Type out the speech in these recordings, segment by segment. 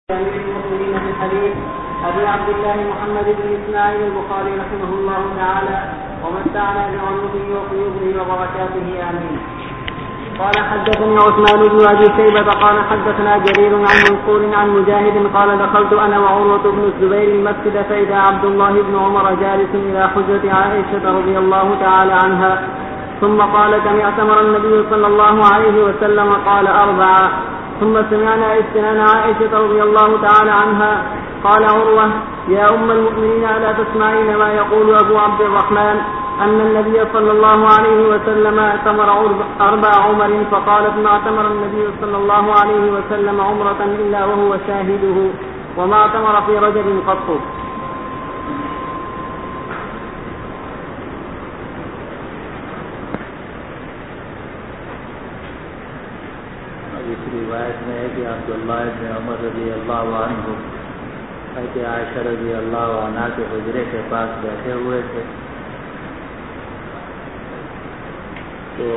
أمير المؤمنين في الحديث أبي عبد الله محمد بن إسماعيل البخاري رحمه الله تعالى ومتعنا بعلومه وقيوده وبركاته آمين. قال حدثني عثمان بن أبي شيبة قال حدثنا جرير عن منصور عن مجاهد قال دخلت أنا وعروة بن الزبير المسجد فإذا عبد الله بن عمر جالس إلى حجرة عائشة رضي الله تعالى عنها ثم قال كم اعتمر النبي صلى الله عليه وسلم قال 4 ثم سمعنا استنان عائشة رضي الله تعالى عنها قال عروة يا أم المؤمنين ألا تسمعين ما يقول أبو عبد الرحمن أن النبي صلى الله عليه وسلم اعتمر 4 عمر فقالت ما اعتمر النبي صلى الله عليه وسلم عمرة إلا وهو شاهده وما اعتمر في رجب قط. روایت میں ہے کہ عبداللہ ابن عمر رضی اللہ عنہ حضرت عائشہ رضی اللہ عنہ کے حجرے کے پاس بیٹھے ہوئے تھے تو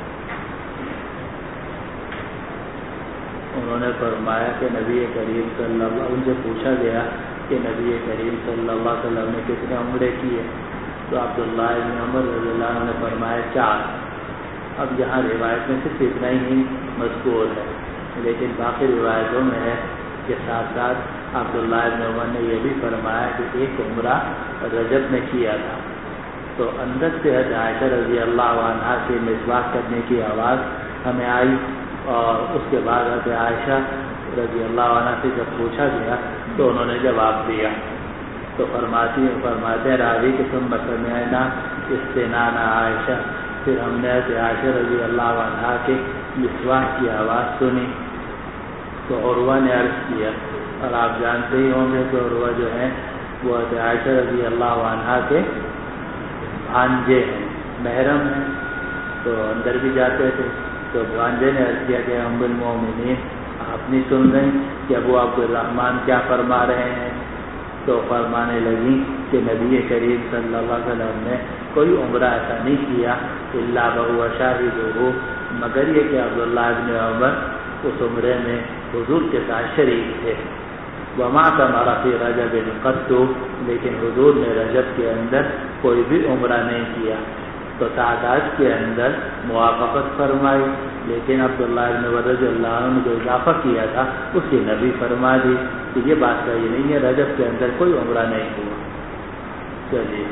انہوں نے فرمایا کہ نبی کریم صلی اللہ ان سے پوچھا گیا کہ نبی کریم صلی اللہ علیہ وسلم نے کتنے عمرے کیے تو عبداللہ ابن عمر رضی اللہ عنہ نے فرمایا 4. اب یہاں روایت میں صرف اتنا ہی مذکور ہے لیکن باقی روایتوں میں ہے کہ ساتھ ساتھ عبداللہ ابن عمر نے یہ بھی فرمایا کہ 1 عمرہ رجب میں کیا تھا. تو اندر سے عائشہ رضی اللہ عنہا سے مسواک کرنے کی آواز ہمیں آئی اور اس کے بعد عائشہ رضی اللہ عنہ سے جب پوچھا گیا تو انہوں نے جواب دیا تو فرماتے راوی کہ تم سمعنا استنان عائشہ پھر ہم نے عائشہ رضی اللہ عنہ کے مسواک کی آواز سنی تو عروہ نے عرض کیا اور آپ جانتے ہی ہوں گے کہ عروہ جو ہیں وہ عائشہ رضی اللہ عنہ کے بھانجے ہیں محرم ہیں تو اندر بھی جاتے تھے تو بھانجے نے عرض کیا کہ ام المؤمنین آپ نہیں سن رہے کہ ابو عبد الرحمن کیا فرما رہے ہیں تو فرمانے لگی کہ نبی کریم صلی اللہ علیہ وسلم نے کوئی عمرہ ایسا نہیں کیا الا وهو شاہدہ مگر یہ کہ عبداللہ ابن عمر اس عمرے میں حضور کے ساتھ شریک تھے. وما اعتمر فی رجب قط لیکن حضور نے رجب کے اندر کوئی بھی عمرہ نہیں کیا تو تعداد کے اندر موافقت فرمائی لیکن عبداللہ ابن عمر رضی اللہ عنہ نے جو اضافہ کیا تھا اس کی نبی فرما دی کہ یہ بات صحیح نہیں ہے رجب کے اندر کوئی عمرہ نہیں ہوا. چلیے.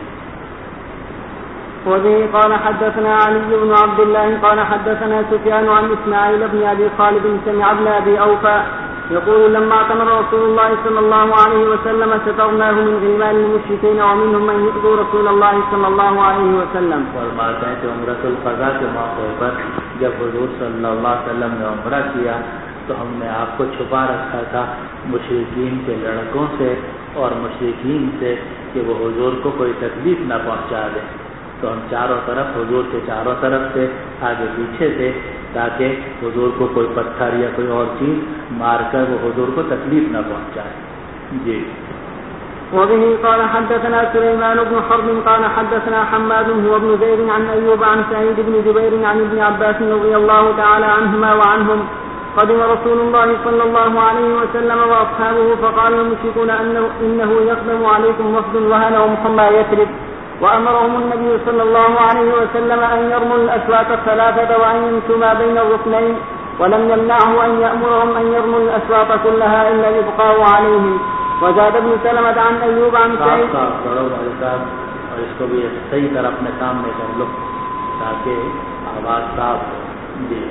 وبه قال حدثنا علي بن عبد الله قال حدثنا سفيان عن إسماعيل بن أبي خالد سمع ابن أبي أوفى يقول لما اعتمر رسول الله صلى الله عليه وسلم سترناه من غلمان المشركين ومنهم من يؤذي رسول الله صلى الله عليه وسلم. فرماتے ہیں کہ عمرۃ القضاء کے موقع پر جب حضور صلی اللہ علیہ وسلم نے عمرہ کیا تو ہم نے آپ کو چھپا رکھا تھا مشرکین کے لڑکوں سے اور مشرکین سے کہ وہ حضور کو کوئی تکلیف نہ پہنچا دیں تو ہم چاروں طرف حضور کے چاروں طرف سے آگے پیچھے تھے تاکہ حضور کو کوئی پتھر یا کوئی اور چیز مار کر وہ حضور کو تکلیف نہ پہنچائے. جی. وبه قال حدثنا سليمان بن حرب قال حدثنا حماد هو ابن زيد عن أيوب عن سعيد بن جبير عن ابن عباس رضي الله تعالى عنهما وعنهم قدم رسول الله صلى الله عليه وسلم وأصحابه فقال المشركون إنه يقدم عليكم وفد وهنهم حمى يثرب وأمرهم النبي صلى الله عليه وسلم أن يرموا الأشواط 3 وأن يمشوا ما بين الركنين ولم يمنعه أن يأمرهم أن يرموا الأشواط كلها إلا الإبقاء عليهم. وزاد ابن سلمة عن أيوب عن سعيد اور اس کو بھی صحیح طرح اپنے سامنے کر لو تاکہ آواز صاف ہو. جی.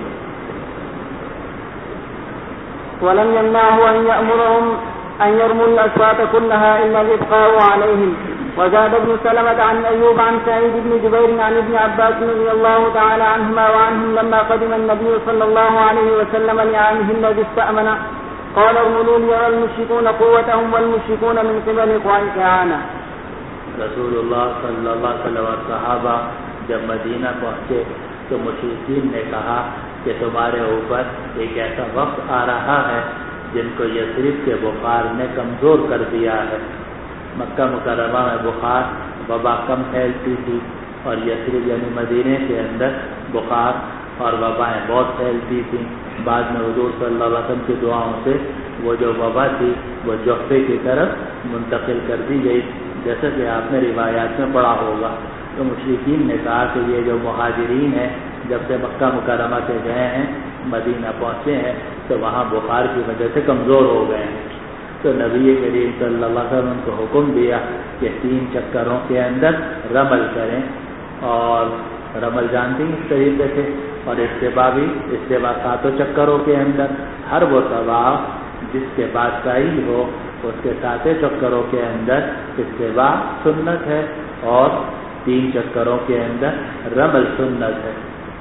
ولم يمنعه أن يأمرهم أن يرموا الأشواط كلها إلا الإبقاء عليهم. وزاد ابن سلمة عن أيوب عن سعيد بن جبير عن ابن عباس رضي الله تعالى عنهما وعنهم لما قدم النبي صلى الله عليه وسلم لعامه الذي استأمن قال ارملوا لي المشركون قوتهم والمشركون من قبل قعانة. رسول اللہ صلی اللہ علیہ وسلم اور صحابہ جب مدینہ پہنچے تو مشرکین نے کہا کہ تمہارے اوپر ایک ایسا وقت آ رہا ہے جن کو یثرب کے بخار نے کمزور کر دیا ہے. مکہ مکرمہ میں بخار وبا کم پھیلتی تھی اور یثرب یعنی مدینے کے اندر بخار اور وبائیں بہت پھیلتی تھیں. بعد میں حضور صلی اللہ علیہ وسلم کی دعاؤں سے وہ جو وبا تھی وہ جوفے کی طرف منتقل کر دی گئی، جیسا کہ آپ نے روایات میں پڑھا ہوگا۔ تو مشرکین نے کہا کہ یہ جو مہاجرین ہیں جب سے مکہ مکرمہ سے گئے ہیں مدینہ پہنچے ہیں تو وہاں بخار کی وجہ سے کمزور ہو گئے ہیں۔ تو نبی کریم صلی اللہ علیہ وسلم کو حکم دیا کہ 3 چکروں کے اندر رمل کریں، اور رمل جانتے ہیں اس طریقے سے، اور استباء بھی، استباء 7 چکروں کے اندر، ہر وہ طواف جس کے بعد سعی ہو اس کے 7 چکروں کے اندر استباء سنت ہے، اور 3 چکروں کے اندر رمل سنت ہے۔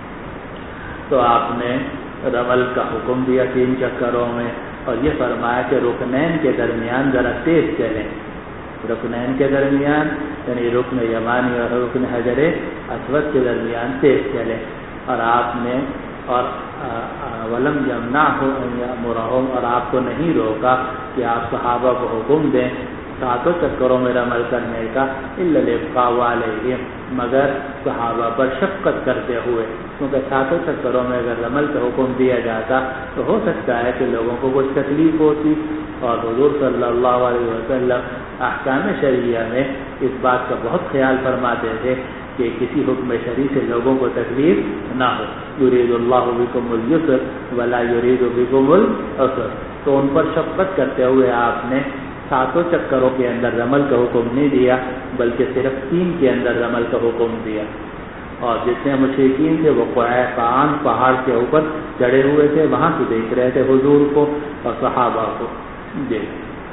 تو آپ نے رمل کا حکم دیا 3 چکروں میں، اور یہ فرمایا کہ رکنین کے درمیان ذرا تیز چلیں، رکنین کے درمیان یعنی رکن یمانی اور رکن حجر اسود کے درمیان تیز چلیں، اور آپ نے اور ولم یمنعہ ان یأمرہم، اور آپ کو نہیں روکا کہ آپ صحابہ کو حکم دیں 7 چکروں میں رمل کرنے کا، الا الابقاء علیہم، مگر صحابہ پر شفقت کرتے ہوئے، کیونکہ 7 چکروں میں اگر رمل کا حکم دیا جاتا تو ہو سکتا ہے کہ لوگوں کو کچھ تکلیف ہوتی، اور حضور صلی اللہ علیہ وسلم احکام شرعیہ میں اس بات کا بہت خیال فرماتے تھے کہ کسی حکم شرعی سے لوگوں کو تکلیف نہ ہو۔ یرید اللہ بکم اليسر ولا یرید بکم العسر، تو ان پر شفقت کرتے ہوئے آپ نے 7 چکروں کے اندر رمل کا حکم نہیں دیا، بلکہ صرف 3 کے اندر رمل کا حکم دیا۔ اور جتنے مشرکین تھے وہ قعقاعان پہاڑ کے اوپر چڑھے ہوئے تھے، وہاں سے دیکھ رہے تھے حضور کو اور صحابہ کو۔ جی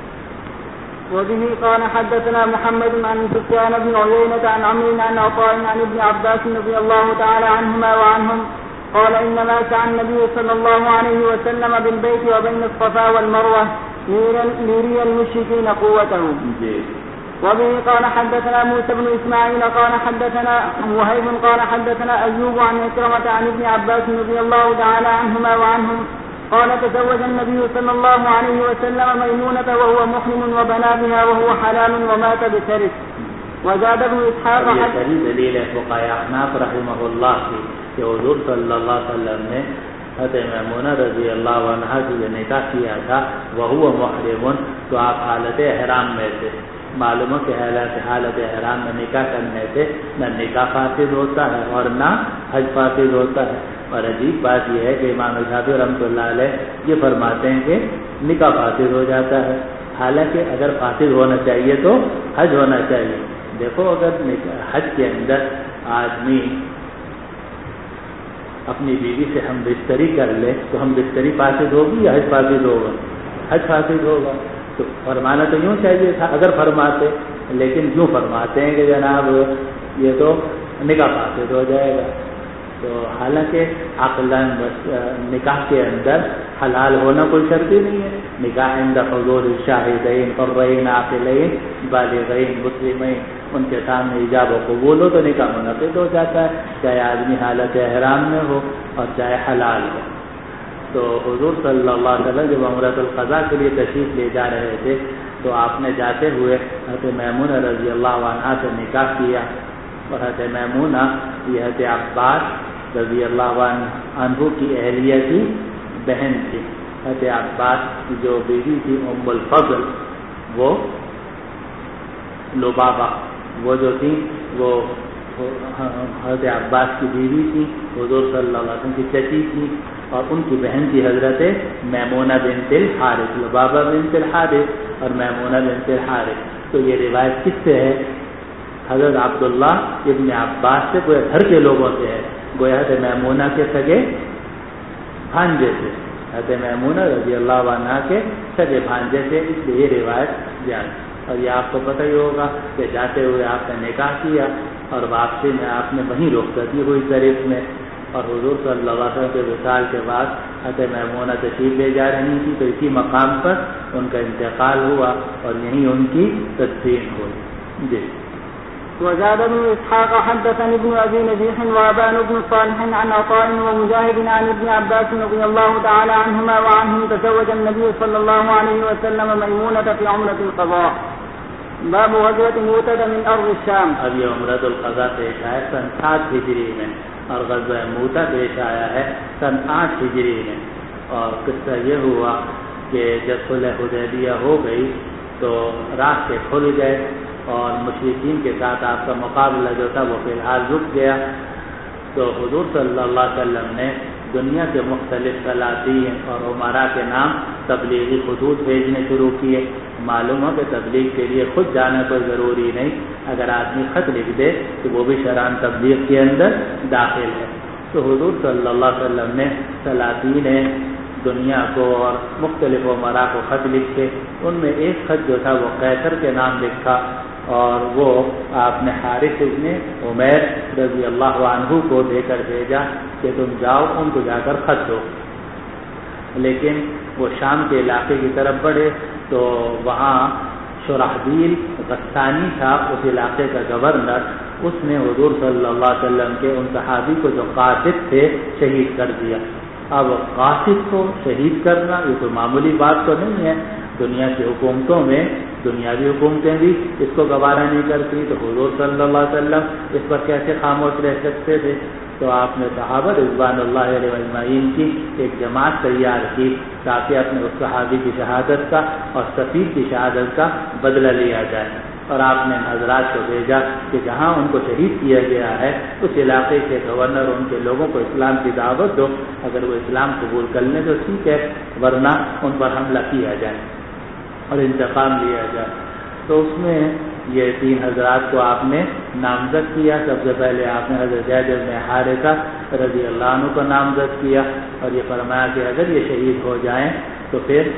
وبه قال حدثنا محمد عن سفيان بن عيينة عن عمرو عن عطاء عن ابن عباس رضي الله تعالى عنهما وعنهم قال إنما سعى النبي صلى الله عليه وسلم بالبيت وبين الصفا والمروة ليري المشركين قوتهم. وبه قال حدثنا موسى بن إسماعيل قال حدثنا وهيب قال حدثنا أيوب عن عكرمة عن ابن عباس رضي الله تعالى عنهما وعنهم قال تزوج النبي صلى الله عليه وسلم ميمونة وهو محرم وبنى بها وهو حلال ومات بسرس. وزاد ابن إسحاق دلیل ہے فقہاء احناف رحمہ اللہ کی کہ حضور صلی اللہ علیہ وسلم نے حضرت میمونہ رضی اللہ عنہا سے جو نکاح کیا تھا وہو محرم، تو آپ حالت احرام میں تھے۔ معلوم ہے کہ حالت احرام میں نکاح کرنے سے نہ نکاح فاسد ہوتا ہے اور نہ حج فاسد ہوتا ہے۔ اور عجیب بات یہ ہے کہ امام شافعی رحمۃ اللہ علیہ یہ فرماتے ہیں کہ نکاح فاسد ہو جاتا ہے، حالانکہ اگر فاسد ہونا چاہیے تو حج ہونا چاہیے۔ دیکھو اگر حج کے اندر آدمی اپنی بیوی سے ہم بستری کر لے تو ہم بستری فاسد ہوگی یا حج فاسد ہوگا؟ حج فاسد ہوگا۔ تو فرمانا تو یوں چاہیے تھا اگر فرماتے، لیکن یوں فرماتے ہیں کہ جناب یہ تو نکاح فاسد ہو جائے گا۔ تو حالانکہ عقلاً نکاح کے اندر حلال ہونا کوئی شرط ہی نہیں ہے۔ نکاح عند حضور الشاہدین حرین عاقلین بالغین مسلمین، ان کے سامنے ایجاب و قبول ہو تو نکاح منعقد ہو جاتا ہے، چاہے آدمی حالت احرام میں ہو اور چاہے حلال ہو۔ تو حضور صلی اللہ علیہ وسلم جب عمرۃ القضاء کے لیے تشریف لے جا رہے تھے تو آپ نے جاتے ہوئے حضرت میمونہ رضی اللہ عنہا سے نکاح کیا، اور حضرت میمونہ یہ حضرت عباس رضی اللہ عنہ کی اہلیہ کی بہن تھی۔ حضرت عباس کی جو بیوی تھی ام الفضل، وہ لبابہ، وہ جو تھی وہ حضرت عباس کی بیوی تھی، حضور صلی اللہ علیہ وسلم کی چچی تھی، اور ان کی بہن تھی حضرت میمونہ بنت الحارث، لبابہ بنت الحارث اور میمونہ بنت الحارث۔ تو یہ روایت کس سے ہے؟ حضرت عبداللہ ابن عباس سے، گویا گھر کے لوگوں سے ہے، گویا حضرت میمونہ کے سگے بھانجے سے، حضرت میمونہ رضی اللہ عنہا کے سگے بھانجے سے، اس لیے یہ روایت جان۔ اور یہ آپ کو پتہ ہی ہوگا کہ جاتے ہوئے آپ نے نکاح کیا اور واپسی میں آپ نے وہیں رخصتی ہوئی طریق میں، اور حضور صلی اللہ علیہ وسلم کے وصال کے بعد حضرت میمونہ تشریف لے جا رہی تھی، تو اسی مقام پر ان کا انتقال ہوا اور یہیں ان کی تدفین ہوئی۔ جی وزاد ابن إسحاق حدثني ابن أبي نجيح وأبان بن صالح عن عطاء ومجاهد عن ابن عباس رضي الله تعالى عنهما وعنهم تزوج النبي صلى الله عليه وسلم ميمونة في عمرة القضاء. باب غزوة موتة من أرض الشام. اب یہ عمرۃ القضاء پیش آیا سن 7 ہجری میں، اور غزوہ موتہ پیش آیا ہے سن 8 ہجری میں۔ اور قصہ یہ ہوا کہ جب صلح حدیبیہ ہو گئی تو راستے کھل گئے اور مشرکین کے ساتھ آپ کا مقابلہ جو تھا وہ فی الحال رک گیا، تو حضور صلی اللہ علیہ وسلم نے دنیا کے مختلف سلاطین اور عمراء کے نام تبلیغی خطوط بھیجنے شروع کیے۔ معلوم ہو کہ تبلیغ کے لیے خود جانا کوئی ضروری نہیں، اگر آدمی خط لکھ دے تو وہ بھی شرائع تبلیغ کے اندر داخل ہے۔ تو حضور صلی اللہ علیہ وسلم نے سلاطین دنیا کو اور مختلف عمراء کو خط لکھے، ان میں ایک خط جو تھا وہ قیصر کے نام لکھا، اور وہ آپ نے حارث ابن عمیر رضی اللہ عنہ کو دے کر بھیجا کہ تم جاؤ ان کو جا کر خط دو۔ لیکن وہ شام کے علاقے کی طرف بڑھے تو وہاں شرحبیل غسانی تھا اس علاقے کا گورنر، اس نے حضور صلی اللہ علیہ وسلم کے ان صحابی کو جو قاصد تھے شہید کر دیا۔ اب قاصد کو شہید کرنا یہ تو معمولی بات تو نہیں ہے، دنیا کی حکومتوں میں دنیاوی حکومتیں بھی اس کو گوارا نہیں کرتی، تو حضور صلی اللہ علیہ وسلم اس پر کیسے خاموش رہ سکتے تھے؟ تو آپ نے صحابہ رضوان اللہ علیہ اجمعین کی ایک جماعت تیار کی تاکہ اپنے اس صحابی کی شہادت کا اور سفیر کی شہادت کا بدلہ لیا جائے، اور آپ نے حضرات کو بھیجا کہ جہاں ان کو شہید کیا گیا ہے اس علاقے کے گورنر ان کے لوگوں کو اسلام کی دعوت دو، اگر وہ اسلام قبول کر لیں تو ٹھیک ہے، ورنہ ان پر حملہ کیا جائے اور انتقام لیا جائے۔ تو اس میں یہ 3 حضرات کو آپ نے نامزد کیا۔ سب سے پہلے آپ نے حضرت زید بن حارثہ رضی اللہ عنہ کو نامزد کیا اور یہ فرمایا کہ اگر یہ شہید ہو جائیں تو پھر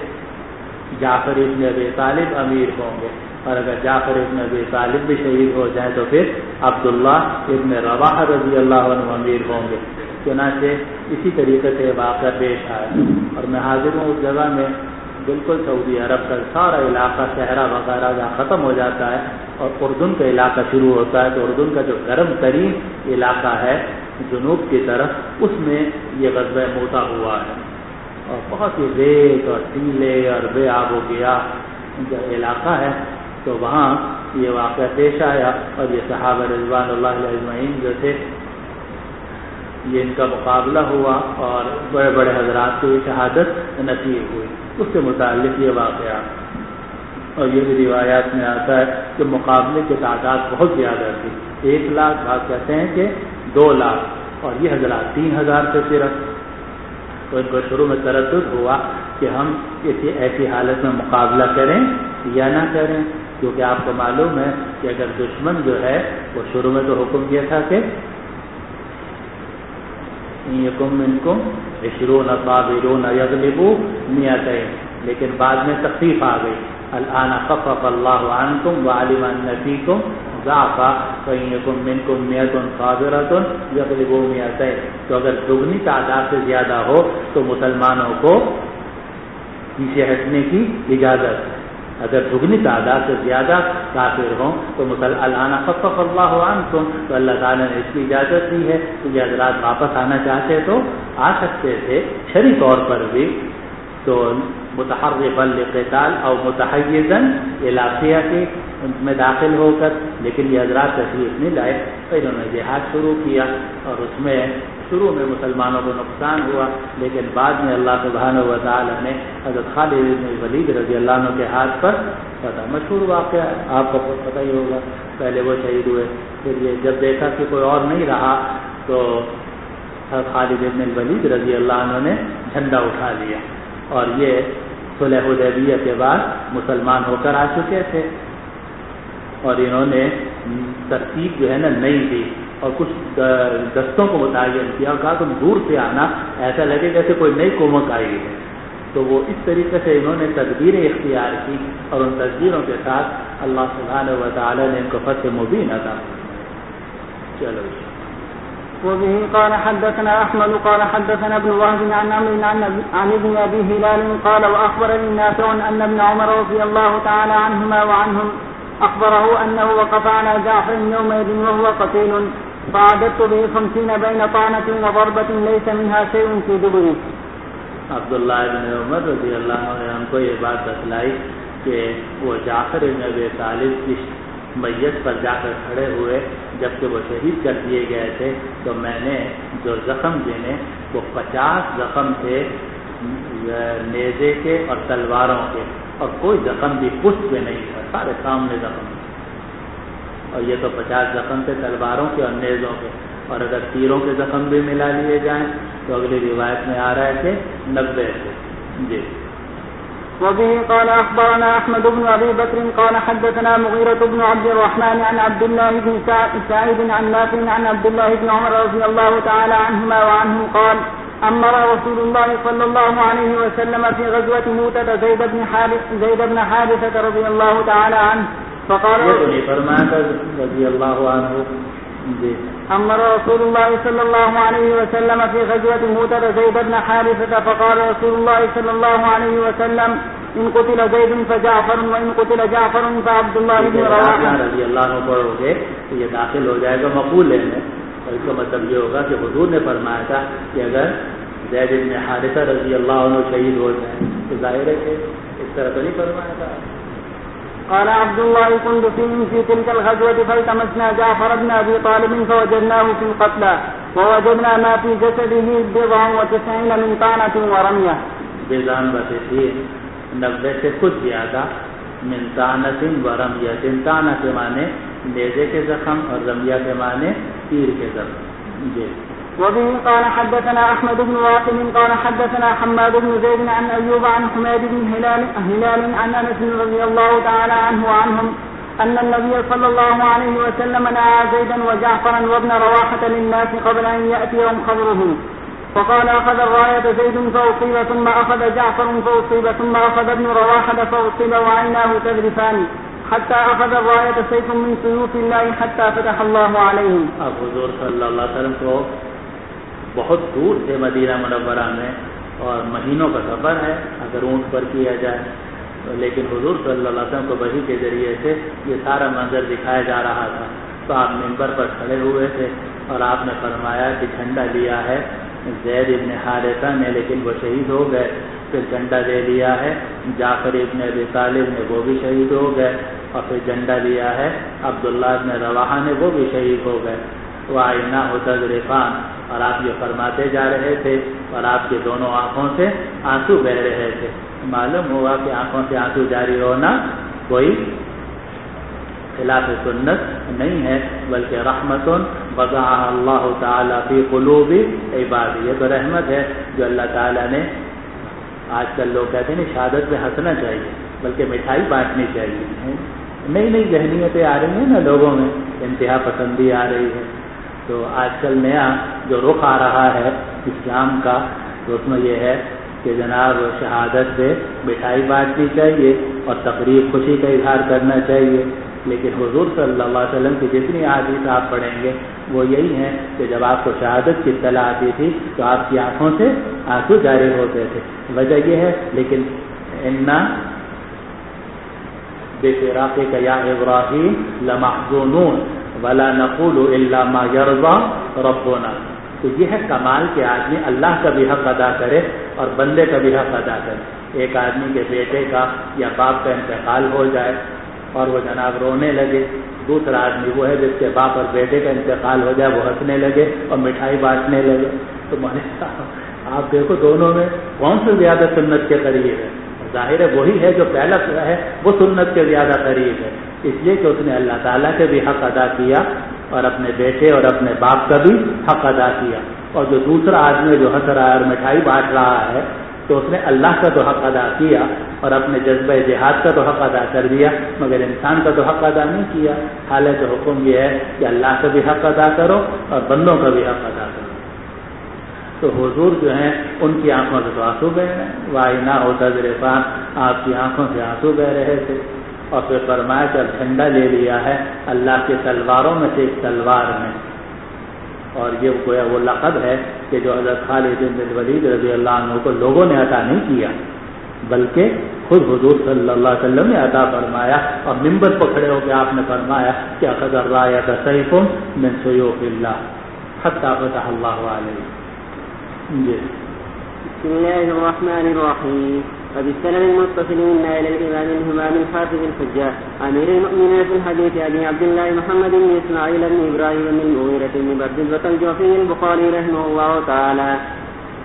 جعفر ابن ابی طالب امیر ہوں گے، اور اگر جعفر ابن ابی طالب بھی شہید ہو جائیں تو پھر عبداللہ ابن رواحہ رضی اللہ عنہ امیر ہوں گے۔ چنانچہ اسی طریقے سے واقعہ پیش آیا، اور میں حاضر ہوں اس جگہ میں بالکل سعودی عرب کا سارا علاقہ صحرا وغیرہ جہاں ختم ہو جاتا ہے اور اردن کا علاقہ شروع ہوتا ہے، تو اردن کا جو گرم ترین علاقہ ہے جنوب کی طرف، اس میں یہ غزوہ موتا ہوا ہے، اور بہت ہی ریت اور ٹیلے اور بے آب و گیا جو علاقہ ہے، تو وہاں یہ واقعہ پیش آیا، اور یہ صحابہ رضوان اللہ علیہ اجمعین جو تھے یہ ان کا مقابلہ ہوا اور بڑے بڑے حضرات کو یہ شہادت نصیب ہوئی۔ اس سے متعلق یہ واقعہ، اور یہ بھی روایات میں آتا ہے کہ مقابلے کی تعداد بہت زیادہ تھی، 1 لاکھ، بعض کہتے ہیں کہ 2 لاکھ، اور یہ حضرات 3000 سے صرف۔ تو ان کو شروع میں تردد ہوا کہ ہم ایسی حالت میں مقابلہ کریں یا نہ کریں، کیونکہ آپ کو معلوم ہے کہ اگر دشمن جو ہے وہ شروع میں تو حکم دیا تھا کہ یکم منکم 20 صابرون یغلبوا 200، لیکن بعد میں تخفیف آ گئی، الآن خفف اللہ عنکم وعلم ان فیکم ضعفا فإن یکم منکم 100 صابرۃ یغلبوا 200۔ تو اگر دگنی تعداد سے زیادہ ہو تو مسلمانوں کو پیچھے ہٹنے کی اجازت ہے، اگر دگنی تعداد سے زیادہ کافر ہوں تو الآن خفف اللہ عنکم، تو اللہ تعالیٰ نے اس کی اجازت دی ہے کہ یہ حضرات واپس آنا چاہتے تو آ سکتے تھے شرعی طور پر بھی، تو متحرفا للقتال او متحیزا الی فئہ میں داخل ہو کر، لیکن یہ حضرات تشریف نہیں لائے، تو انہوں نے جہاد شروع کیا، اور اس میں شروع میں مسلمانوں کو نقصان ہوا، لیکن بعد میں اللہ سبحانہ و تعالی نے حضرت خالد بن ولید رضی اللہ عنہ کے ہاتھ پر فتح، مشہور واقعہ ہے، آپ کو پتہ ہی ہوگا، پہلے وہ شہید ہوئے، پھر یہ جب دیکھا کہ کوئی اور نہیں رہا تو حضرت خالد بن ولید رضی اللہ عنہ نے جھنڈا اٹھا لیا، اور یہ صلح حدیبیہ کے بعد مسلمان ہو کر آ چکے تھے، اور انہوں نے ترتیب جو ہے نا نئی دی، اور کچھ دستوں کو متعین کیا اور کہا تم دور سے آنا، ایسا لگے جیسے کوئی نئی قومت آئی ہے، تو وہ اس طریقے سے انہوں نے تدبیریں اختیار کی، اور ان تدبیروں کے ساتھ اللہ سبحانہ و تعالی نے ان کو فتح مبین عطا کی۔ چلو وبه قال حدثنا احمد قال حدثنا ابن وهب عن عمرو عن ابن ابي هلال قال واخبرني نافع ان ابن عمر رضي الله تعالى عنهما وعنهم اخبره انه وقف على جعفر يومئذ وهو قتيل فعددت به 50 بين طعنة وضربة ليس منها شيء في دبره۔ عبداللہ بن عمر رضی اللہ عنہ نے ہم کو یہ بات بتلائی کہ وہ جعفر بن ابی طالب کی میت پر جا کر کھڑے ہوئے جبکہ وہ شہید کر دیے گئے تھے، تو میں نے جو زخم دینے وہ 50 زخم تھے نیزے کے اور تلواروں کے، اور کوئی زخم بھی پشت پہ نہیں تھا، سارے سامنے زخم، اور یہ تو 50 زخم تھے تلواروں کے اور نیزوں کے، اور اگر تیروں کے زخم بھی ملا لیے جائیں تو اگلی روایت میں آ رہا ہے کہ 90 تھے. جی. وبه قال أخبرنا أحمد بن أبي بكر قال حدثنا مغيرة بن عبد الرحمن عن عبد الله بن سعيد عن نافع عن عبد الله بن عمر رضي الله تعالى عنهما وعنهم قال أمر رسول الله صلى الله عليه وسلم في غزوة موتة زيد بن حارثة رضي الله تعالى عنه فقال رضي الله عنه أمر رسول الله صلى الله عليه وسلم في غزوة موتة زيد بن حارثة فقال رسول الله صلى الله عليه وسلم إن قتل زيد فجعفر وإن قتل جعفر فعبد الله بن رواحة رضی اللہ عنہ پڑھو گے تو یہ داخل ہو جائے گا مقولے میں، اور اس کا مطلب یہ ہوگا کہ حضور نے فرمایا تھا کہ اگر زید بن حارثہ رضی اللہ عنہ شہید ہو جائیں تو ظاہر ہے کہ اس طرح تو نہیں فرمایا تھا. قال عبد الله كنت في تلك الغزوة فالتمسنا جعفر بن أبي طالب فوجدناه في القتلى ووجدنا ما في جسده 99 من طعنة ورمية. 90 سے کچھ زیادہ، من طعنة ورمية. طعنة کے معنی نیزے کے زخم اور رمیہ کے معنی تیر کے زخم. جی. وبه قال حدثنا أحمد بن واقد قال حدثنا حماد بن زيد عن أيوب عن حميد بن هلال عن أنس رضي الله تعالى عنه وعنهم أن النبي صلى الله عليه وسلم نعى زيدا وجعفرا وابن رواحة للناس قبل أن يأتيهم خبرهم فقال أخذ الراية زيد فأصيب ثم أخذ جعفر فأصيب ثم أخذ ابن رواحة فأصيب وعيناه تذرفان حتى أخذ الراية سيف من سيوف الله حتى فتح الله عليهم. اب حضور صلی اللہ علیہ وسلم کو بہت دور سے مدینہ منورہ میں، اور مہینوں کا سفر ہے اگر اونٹ پر کیا جائے، لیکن حضور صلی اللہ علیہ وسلم کو وحی کے ذریعے سے یہ سارا منظر دکھایا جا رہا تھا. تو آپ منبر پر کھڑے ہوئے تھے اور آپ نے فرمایا کہ جھنڈا لیا ہے زید ابن حارثہ نے لیکن وہ شہید ہو گئے. پھر جھنڈا دے لیا ہے جعفر ابن ابی طالب نے، وہ بھی شہید ہو گئے. اور پھر جھنڈا لیا ہے عبداللہ ابن رواحہ نے، وہ بھی شہید ہو گئے. وعیناہ تذرفان، اور آپ یہ فرماتے جا رہے تھے اور آپ کی دونوں آنکھوں سے آنسو بہ رہے تھے. معلوم ہوا کہ آنکھوں سے آنسو جاری ہونا کوئی خلاف سنت نہیں ہے، بلکہ رحمت وضعها اللہ تعالی فی قلوب عباد. یہ تو رحمت ہے جو اللہ تعالیٰ نے، آج کل لوگ کہتے ہیں شہادت پہ ہنسنا چاہیے بلکہ مٹھائی بانٹنی چاہیے. نئی نئی ذہنیتیں آ رہی ہیں نا لوگوں میں، انتہا پسندی آ رہی ہے. تو آج کل نیا جو رخ آ رہا ہے اسلام کا، تو اس میں یہ ہے کہ جناب شہادت سے مٹھائی بانٹنی چاہیے اور تقریب خوشی کا اظہار کرنا چاہیے. لیکن حضور صلی اللہ علیہ وسلم کی جتنی احادیث آپ پڑھیں گے وہ یہی ہیں کہ جب آپ کو شہادت کی اطلاع آتی تھی تو آپ کی آنکھوں سے آنسو جاری ہوتے تھے. وجہ یہ ہے لیکن انا بفراقک یا ابراہیم لمحزونون ولا نقول الا ما يرضى ربنا. تو یہ ہے کمال کے آدمی اللہ کا بھی حق ادا کرے اور بندے کا بھی حق ادا کرے. ایک آدمی کے بیٹے کا یا باپ کا انتقال ہو جائے اور وہ جناب رونے لگے، دوسرا آدمی وہ ہے جس کے باپ اور بیٹے کا انتقال ہو جائے وہ ہنسنے لگے اور مٹھائی بانٹنے لگے. تو آپ دیکھو دونوں میں کون سے زیادہ سنت کے قریب ہے؟ ظاہر ہے وہی ہے جو پہلا ہے وہ سنت کے زیادہ قریب ہے، اس لیے کہ اس نے اللہ تعالیٰ کے بھی حق ادا کیا اور اپنے بیٹے اور اپنے باپ کا بھی حق ادا کیا. اور جو دوسرا آدمی جو ہنس رہا ہے اور مٹھائی بانٹ رہا ہے تو اس نے اللہ کا تو حق ادا کیا اور اپنے جذبہ جہاد کا تو حق ادا کر دیا، مگر انسان کا تو حق ادا نہیں کیا. حالانکہ حکم یہ ہے کہ اللہ کا بھی حق ادا کرو اور بندوں کا بھی حق ادا کرو. تو حضور جو ہیں ان کی آنکھوں سے تو آنسو بہ رہے ہیں، وعیناہ تذرفان، آپ کی آنکھوں سے آنسو بہ رہے تھے. اور پھر فرمایا جب جھنڈا لے لیا ہے اللہ کے تلواروں میں سے ایک تلوار میں، اور یہ گویا وہ لقب ہے کہ جو حضرت خالد بن الولید رضی اللہ عنہ کو لوگوں نے عطا نہیں کیا بلکہ خود حضور صلی اللہ علیہ وسلم نے عطا فرمایا. اور منبر پر کھڑے ہو کے آپ نے فرمایا کہ اخذ الرایۃ سیف من سیوف اللہ حتی فتح اللہ علیہ. جی. بسم الله الرحمن الرحيم. وبالسند المتصل منا إلى الإمام الهمام الحافظ الحجة أمير المؤمنين في الحديث أبي عبد الله محمد بن إسماعيل بن إبراهيم بن المغيرة بن بردزبة الجوفي البخاري رحمه الله تعالى.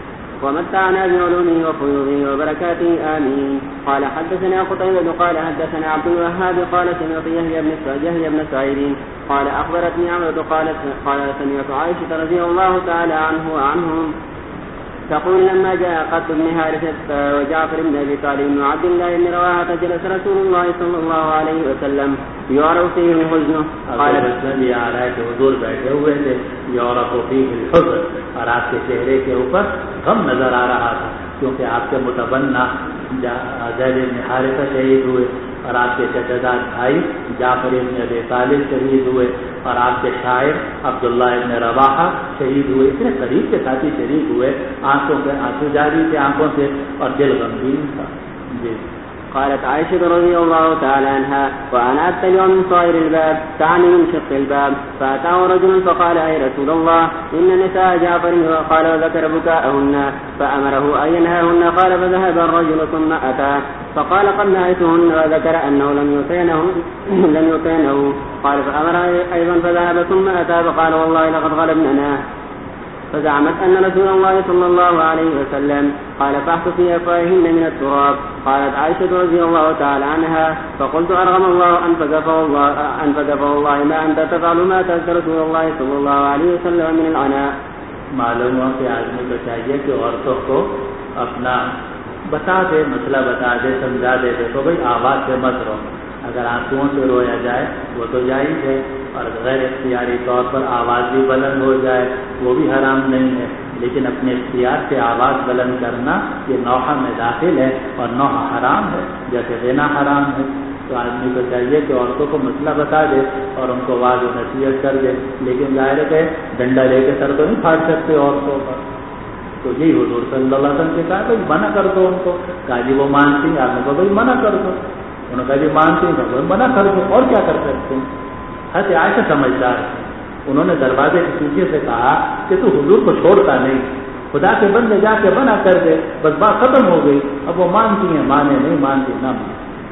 ومتعنا بعلومه وفيوضه وبركاته آمين. قال حدثنا قتيبة قال حدثنا عبد الوهاب قال سمعت يحيى بن سعيد قال أخبرتني عمرو قال سمعت عائشة رضي الله تعالى عنهم تقول لما جاء قتل بن حارثة وجعفر بن أبي طالب وعبد الله بن رواحة جلس رسول الله صلى الله عليه وسلم يعرف فيه الحزن. قال یہ آ رہا ہے کہ حضور بیٹھے ہوئے تھے یعرف فيه الحزن اور آپ کے چہرے کے اوپر غم نظر آ رہا تھا کیونکہ آپ کے متبنہ زید بن حارثہ شہید ہوئے اور آپ کے چچا بھائی جعفر بن ابی طالب شہید ہوئے اور آپ کے شاعر عبداللہ بن رواحہ شہید ہوئے. اتنے قریب کے ساتھی شریک ہوئے, آنکھوں کے آنسو جاری تھے آنکھوں سے اور دل غمگین تھا. جی. قالت عائشة رضي الله تعالى عنها وأنا أتبع من صائر الباب تعني من شق الباب فأتاه رجل فقال أي رسول الله إن نساء جعفر قال وذكر بكاءهن فأمره أن ينهاهن قال فذهب الرجل ثم أتى فقال قد نهيتهن وذكر أنه لم يطعنه قال فأمر أيضا فذهب ثم أتى فقال والله لقد غلبننا فزعمت أن رسول الله صلى الله عليه وسلم قال فاحث في أفواههن من التراب. قالت عائشة رضي الله تعالى عنها فقلت أرغم الله أنفقه الله ما أنت تفعل ما ترك رسول الله صلى الله عليه وسلم من العناء. معلوم ہو کہ آدمی کو چاہیے کہ عورتوں کو اپنا بتا دے, مسئلہ بتا دے, سمجھا دے. دیکھو بھائی آواز سے مت رو, اگر آنسوؤں سے رویا جائے وہ تو جائز ہے اور غیر اختیاری طور پر آواز بھی بلند ہو جائے وہ بھی حرام نہیں ہے, لیکن اپنے اختیار سے آواز بلند کرنا یہ نوحہ میں داخل ہے اور نوحہ حرام ہے جیسے غنا حرام ہے. تو آدمی کو چاہیے کہ عورتوں کو مسئلہ بتا دے اور ان کو واضح و نصیحت کر دے, لیکن ظاہر ہے ڈنڈا لے کے سر تو نہیں پھاڑ سکتے عورتوں پر. تو یہی حضور صلی اللہ علیہ وسلم سے کہا بھائی منع کر دو ان کو. کہا جی وہ مانتی ہیں, آپ نے کہا بھائی منع کر دو. انہوں نے کہا جی مانتی ہیں, منع کر دو, اور کیا کر سکتے ہیں. حضرت عائشہ سمجھدار ہے, انہوں نے دروازے کے پیچھے سے کہا کہ تو حضور کو چھوڑتا نہیں, خدا کے بندے جا کے منع کر دے, بس بات ختم ہو گئی. اب وہ مانتی ہیں مانے, نہیں مانتی نہ مانے.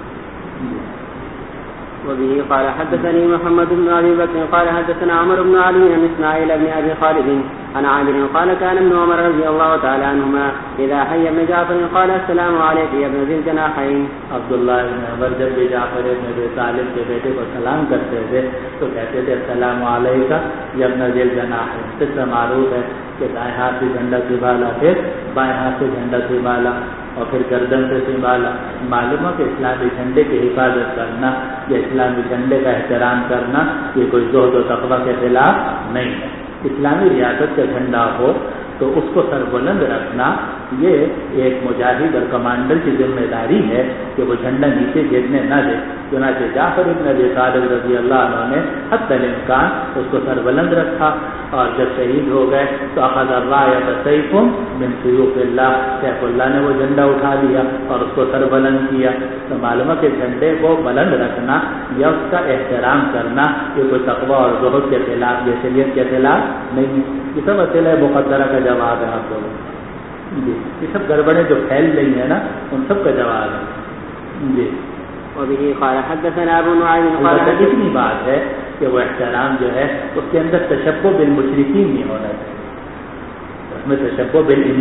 وبه قال حدثني محمد بن أبي بكر قال حدثنا عمر بن علي بن إسماعيل بن أبي خالد عن عامر قال كان ابن عمر رضي الله تعالى عنهما إذا حي ابن جعفر قال السلام عليك يا ابن ذي الجناحين. عبداللہ بن عمر جب بھی جعفر بن ابی طالب کے بیٹے کو سلام کرتے تھے تو کہتے تھے السلام علیک یا ابن ذی الجناحین. اس سے معروف ہے کہ دائیں ہاتھ سے جھنڈا سنبھالا, پھر بائیں ہاتھ سے جھنڈا سنبھالا اور پھر گردن سے سنبھالا. معلوم ہے کہ اسلامی جھنڈے کی حفاظت کرنا یا اسلامی جھنڈے کا احترام کرنا یہ کوئی زہد و تقویٰ کے خلاف نہیں ہے. اسلامی ریاست کا جھنڈا ہو تو اس کو سربلند رکھنا یہ ایک مجاہد اور کمانڈر کی ذمہ داری ہے کہ وہ جھنڈا نیچے گرنے نہ دے. چنانچہ جعفر بن ابی طالب رضی اللہ عنہ نے حتی الامکان اس کو سربلند رکھا اور جب شہید ہو گئے تو اخذ الرایۃ سیف من سیوف اللہ, سیف اللہ نے وہ جھنڈا اٹھا لیا اور اس کو سربلند کیا. تو معلوم ہے کہ جھنڈے کو بلند رکھنا یا اس کا احترام کرنا یہ کوئی تقویٰ اور زہد کے خلاف یا شریعت کے خلاف نہیں ہے. یہ سب اصل مقدرہ کا جواب ہے آپ لوگوں. جی یہ سب گڑبڑیں جو پھیل رہی ہیں نا ان سب کا جواب ہے. جی وبه قال حدثنا ابو نعيم قال اتنی بات ہے کہ وہ احترام جو ہے اس کے اندر تشبہ بالمشرکین نہیں ہونا چاہیے. اس میں تشبہ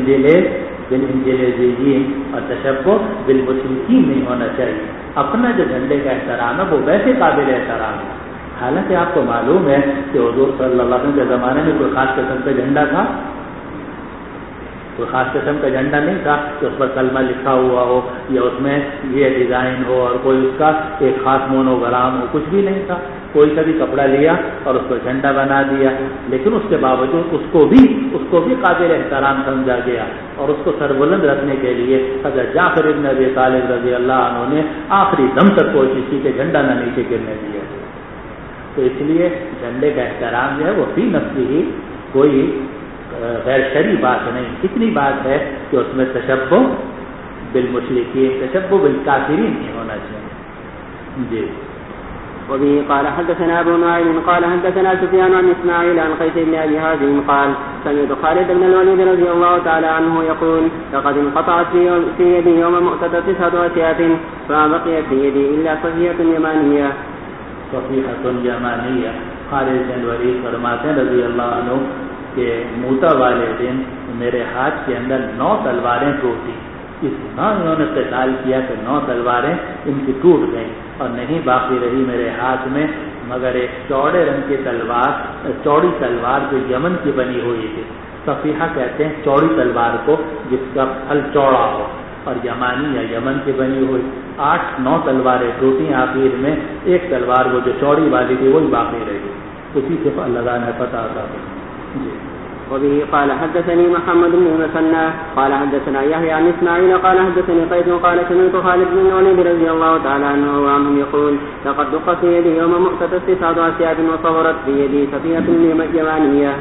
بالانجلیزیین اور تشبہ بالمشرکین نہیں ہونا چاہیے. اپنا جو جھنڈے کا احترام ہے وہ ویسے قابل احترام ہے. حالانکہ آپ کو معلوم ہے کہ حضور صلی اللہ علیہ وسلم کے زمانے میں کوئی خاص قسم کا جھنڈا تھا, کوئی خاص قسم کا جھنڈا نہیں تھا کہ اس پر کلمہ لکھا ہوا ہو یا اس میں یہ ڈیزائن ہو اور کوئی اس کا ایک خاص مونوگرام ہو, کچھ بھی نہیں تھا. کوئی سا بھی کپڑا لیا اور اس کو جھنڈا بنا دیا, لیکن اس کے باوجود اس کو بھی قابل احترام سمجھا گیا اور اس کو سربلند رکھنے کے لیے حضرت جعفر بن ابی طالب رضی اللہ عنہ نے آخری دم تک کوشش کی کہ جھنڈا نہ نیچے گرنے دیا. تو اس لیے جھنڈے کا احترام جو ہے وہ فی نفسی ہی کوئی غیر شرعی بات نہیں. اتنی بات ہے کہ اس میں تشبہ بالمشرکین, تشبہ بالکافرین نہیں ہونا چاہیے. جی وبه قال حدثنا ابو نعيم قال حدثنا سفيان عن اسماعيل عن قيس بن ابي هازم قال سمعت خالد بن الوليد رضي الله تعالى عنه يقول لقد انقطعت في يدي يوم مؤتة 9 أسياف فما بقي في يدي الا صفيحة يمانية. صفيحة يمانية. خالد بن الوليد فرماتے ہیں رضی اللہ عنہ کہ موتا والے دن میرے ہاتھ کے اندر 9 تلواریں ٹوٹی، اتنا انہوں نے قتال کیا کہ 9 تلواریں ان کی ٹوٹ گئیں اور نہیں باقی رہی میرے ہاتھ میں مگر ایک چوڑے رنگ کی تلوار، چوڑی تلوار جو یمن کی بنی ہوئی تھی۔ صفیحہ کہتے ہیں چوڑی تلوار کو جس کا پھل چوڑا ہو، اور یمانی یا یمن کی بنی ہوئی 8-9 تلواریں ٹوٹی، آخر میں ایک تلوار وہ جو چوڑی والی تھی وہی باقی رہی، اسی سے اللہ نے پتا تھا۔ جی وبه قال حدثني محمد بن المثنى قال حدثنا يحيى عن اسماعيل قال حدثني قيس قال سمعت خالد بن الوليد رضي الله تعالى عنه وعنهم يقول لقد دق في يدي يوم مؤتة 9 أسياف وصورت في يدي سفينة يمانية.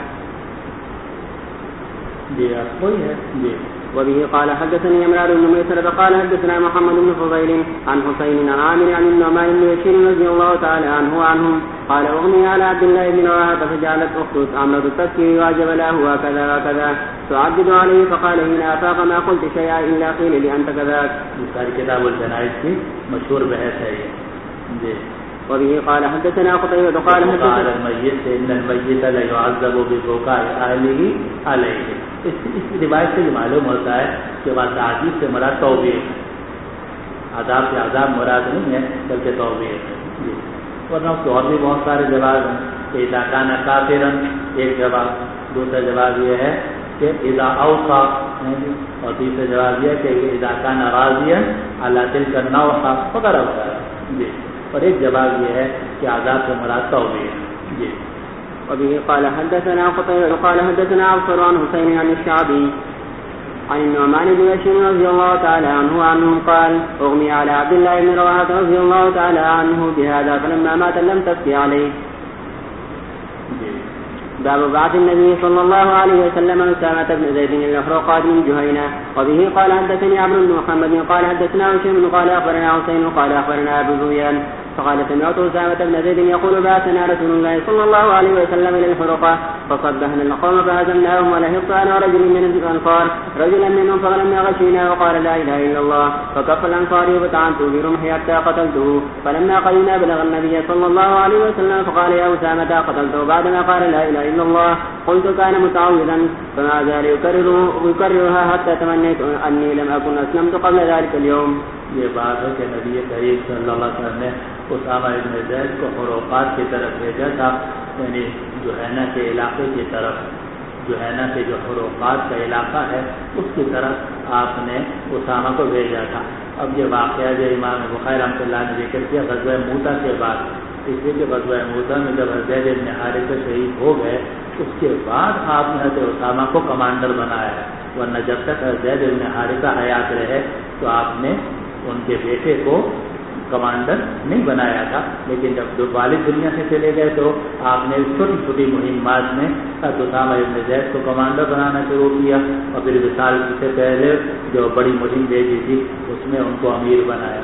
وبه قال حدثني عمران بن ميسرة قال حدثنا محمد بن فضيل عن حسين عن عامر عن النعمان بن بشير رضي الله تعالى عنه وعنهم قال أغمي على عبد الله بن رواحة فجعلت أخته عمرة تبكي واجب له وكذا وكذا تعدد عليه فقال حين أفاق ما قلت شيئا إلا قيل لي أنت كذاك. ساری کتاب الجنائز کی مشہور بحث ہے یہ. جی وبه قال حدثنا قتيبة قال حدثنا الميت ان الميت لا يعذب ببكاء اهله عليه. اس روایت سے یہ معلوم ہوتا ہے کہ بات تعذیب سے مراد توبیہ، عذاب سے عذاب مراد نہیں ہے بلکہ توبیہ ہے. ورنہ اس کے اور بھی بہت سارے جواب ہیں کہ اذا كان كافرا ایک جواب، دوسرا جواب یہ ہے کہ اذا اوصى، اور تیسرا جواب یہ ہے کہ اذا كان راضيا على تلك النوحة وغيرہ وغیرہ. جی اور ایک جواب یہ ہے کہ عذاب سے مراد توبیہ ہے. جی وبه قال حدثنا قتيبة قال حدثنا عبد عن حسين عن الشعبي عن النعمان بن بشير رضي الله تعالى عنه وعنهم قال أغمي على عبد الله بن رواحة رضي الله تعالى عنه بهذا فلما مات لم تبكي عليه. باب بعث النبي صلى الله عليه وسلم أسامة بن زيد الأحرقاد من جهينة. وبه قال حدثني عبد بن محمد قال حدثنا هشام قال أخبرنا حسين قال أخبرنا أبو زبيان فقال سمعت أسامة بن زيد يقول بعثنا رسول الله صلى الله عليه وسلم إلى الحرقة فصبحنا القوم فهزمناهم ولهبت أنا ورجل من الأنصار رجلا منهم فلما غشينا وقال لا إله إلا الله فكف الأنصاري وطعنت برمحي حتى قتلته. فلما قدمنا بلغ النبي صلى الله عليه وسلم فقال يا أسامة قتلته بعدما قال لا إله إلا الله. قلت كان متعوذا فما زال يكررها حتى تمنيت أني لم أكن أسلمت قبل ذلك اليوم. یہ بات ہے کہ نبی کریم صلی اللہ علیہ وسلم نے اسامہ ابن زید کو حروقات کی طرف بھیجا تھا، یعنی جوہینہ کے علاقے کی طرف، جوہینہ کے جو حروقات کا علاقہ ہے اس کی طرف آپ نے اسامہ کو بھیجا تھا. اب یہ واقعہ جو امام بخاری رحمۃ اللہ نے ذکر کیا غزوہ موتا کے بعد، اس لیے کہ غزوہ موتا میں جب زید بن حارثہ شہید ہو گئے اس کے بعد آپ نے حضرت اسامہ کو کمانڈر بنایا ہے، ورنہ جب تک زید بن حارثہ حیات رہے تو آپ نے ان کے بیٹے کو کمانڈر نہیں بنایا تھا. لیکن جب والد دنیا سے چلے گئے تو آپ نے چھوٹی چھوٹی مہمات میں اسامہ ابن زید کو کمانڈر بنانا شروع کیا، اور پھر وصال سے پہلے جو بڑی مہم بھیجی تھی اس میں ان کو امیر بنایا.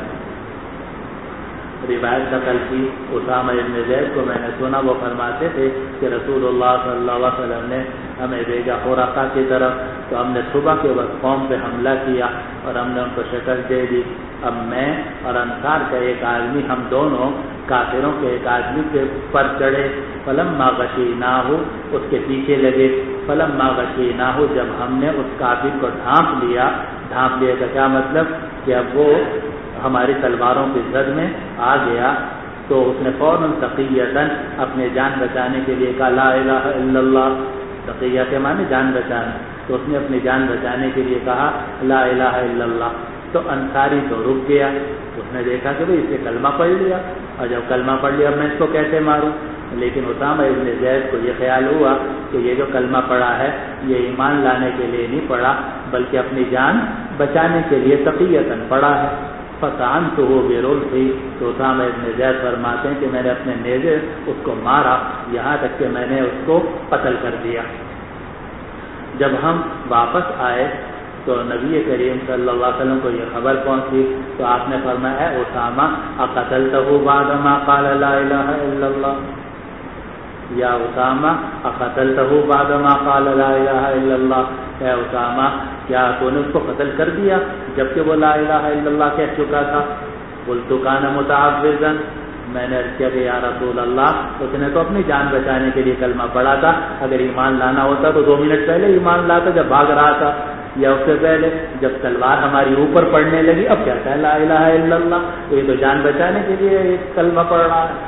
روایت نقل کی اسامہ ابن زید کو میں نے سنا وہ فرماتے تھے کہ رسول اللہ صلی اللہ علیہ وسلم نے ہمیں بھیجا خورقہ کی طرف، تو ہم نے صبح کے وقت قوم پہ حملہ کیا اور ہم نے ان کو شکست دے دی. اب میں اور انصار کا ایک آدمی، ہم دونوں کافروں کے ایک آدمی کے پر چڑھے، فلما غشیناہ اس کے پیچھے لگے، فلما غشیناہ جب ہم نے اس کافر کو ڈھانپ لیا کا کیا مطلب کہ اب وہ ہماری تلواروں کی زد میں آ گیا، تو اس نے فوراً تقیۃً اپنے جان بچانے کے لیے کہا لا الہ الا اللہ. تقیہ کے معنی جان بچانا، تو اس نے اپنی جان بچانے کے لیے کہا لا الہ الا اللہ. تو انصاری تو رک گیا، اس نے دیکھا کہ بھئی اس نے کلمہ پڑھ لیا، اور جب کلمہ پڑھ لیا میں اس کو کیسے ماروں. لیکن اسامہ ابن زید کو یہ خیال ہوا کہ یہ جو کلمہ پڑھا ہے یہ ایمان لانے کے لیے نہیں پڑھا بلکہ اپنی جان بچانے کے لیے تقیۃً پڑھا ہے. فطعنتہ برمحی، تو اسامہ ابن زید فرماتے ہیں کہ میں نے اپنے نیزے اس کو مارا یہاں تک کہ میں نے اس کو قتل کر دیا. جب ہم واپس آئے تو نبی کریم صلی اللہ علیہ وسلم کو یہ خبر پہنچی تو آپ نے فرمایا اے اسامہ اقتلتہ بعد ما قال لا الہ الا اللہ، یا اسامہ اقتلتہ بعد ما قال لا الہ الا اللہ، اے اسامہ کیا تو نے اس کو قتل کر دیا جبکہ وہ لا الہ الا اللہ کہہ چکا تھا. قلت کان متعوذا، میں نے عرض کیا کہ یا رسول اللہ، اس نے تو اپنی جان بچانے کے لیے کلمہ پڑھا تھا، اگر ایمان لانا ہوتا تو 2 منٹ پہلے ایمان لاتا جب بھاگ رہا تھا، یا اس سے پہلے جب تلوار ہماری اوپر پڑنے لگی اب کہتا ہے لا الہ الا اللہ، تو یہ تو جان بچانے کے لیے ایک کلمہ پڑھ رہا ہے۔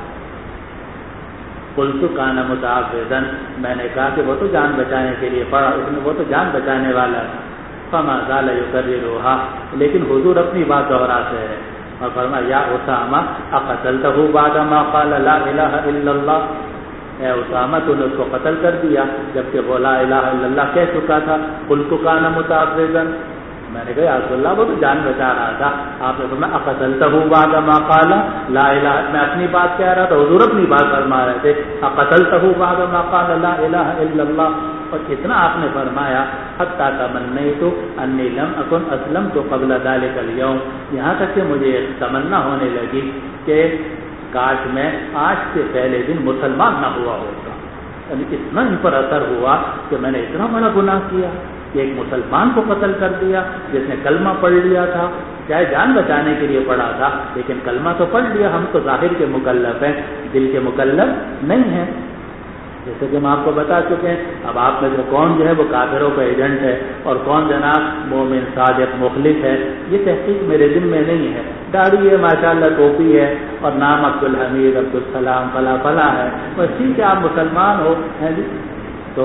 قلت کان متعوذا، میں نے کہا کہ وہ تو جان بچانے کے لیے پڑھا، اس نے وہ تو جان بچانے والا ہے۔ فما زال یکررها، لیکن حضور اپنی بات دہراتے ہیں اور فرمایا یا اسامہ اقتلتہ بعد ما قال لا الہ الا اللہ، اے اسامہ تو نے اس کو قتل کر دیا جبکہ وہ لا الہ الا اللہ کہہ چکا تھا۔ قلت کان متعوذا، میں نے کہا یا رسول اللہ وہ تو جان بچا رہا تھا، آپ نے فرمایا اقتلتہ بعد ما قال لا الہ، میں اپنی بات کہہ رہا تھا، حضور اپنی بات فرما رہے تھے، اقتلتہ بعد ما قال لا الہ الا اللہ، اور اتنا آپ نے فرمایا حتی تمنیت انی لم اکن اسلمت قبل ذلک اليوم، یہاں تک کہ مجھے تمنا ہونے لگی کہ کاش میں آج سے پہلے دن مسلمان نہ ہوا ہوتا، یعنی اتنا ان پر اثر ہوا کہ میں نے اتنا بڑا گناہ کیا کہ ایک مسلمان کو قتل کر دیا جس نے کلمہ پڑھ لیا تھا، چاہے جان بچانے کے لیے پڑھا تھا لیکن کلمہ تو پڑھ لیا۔ ہم تو ظاہر کے مکلف ہیں، دل کے مکلف نہیں ہیں، جیسے کہ ہم آپ کو بتا چکے ہیں۔ اب آپ میں سے کون جو ہے وہ کافروں کا ایجنٹ ہے اور کون جناب مومن صادق مخلص ہے، یہ تحقیق میرے دل میں نہیں ہے۔ داڑھی ہے ماشاءاللہ، ٹوپی ہے اور نام عبدالحمید عبدالسلام فلاں فلاں ہے، بس ٹھیک ہے آپ مسلمان ہو ہیں جی۔ تو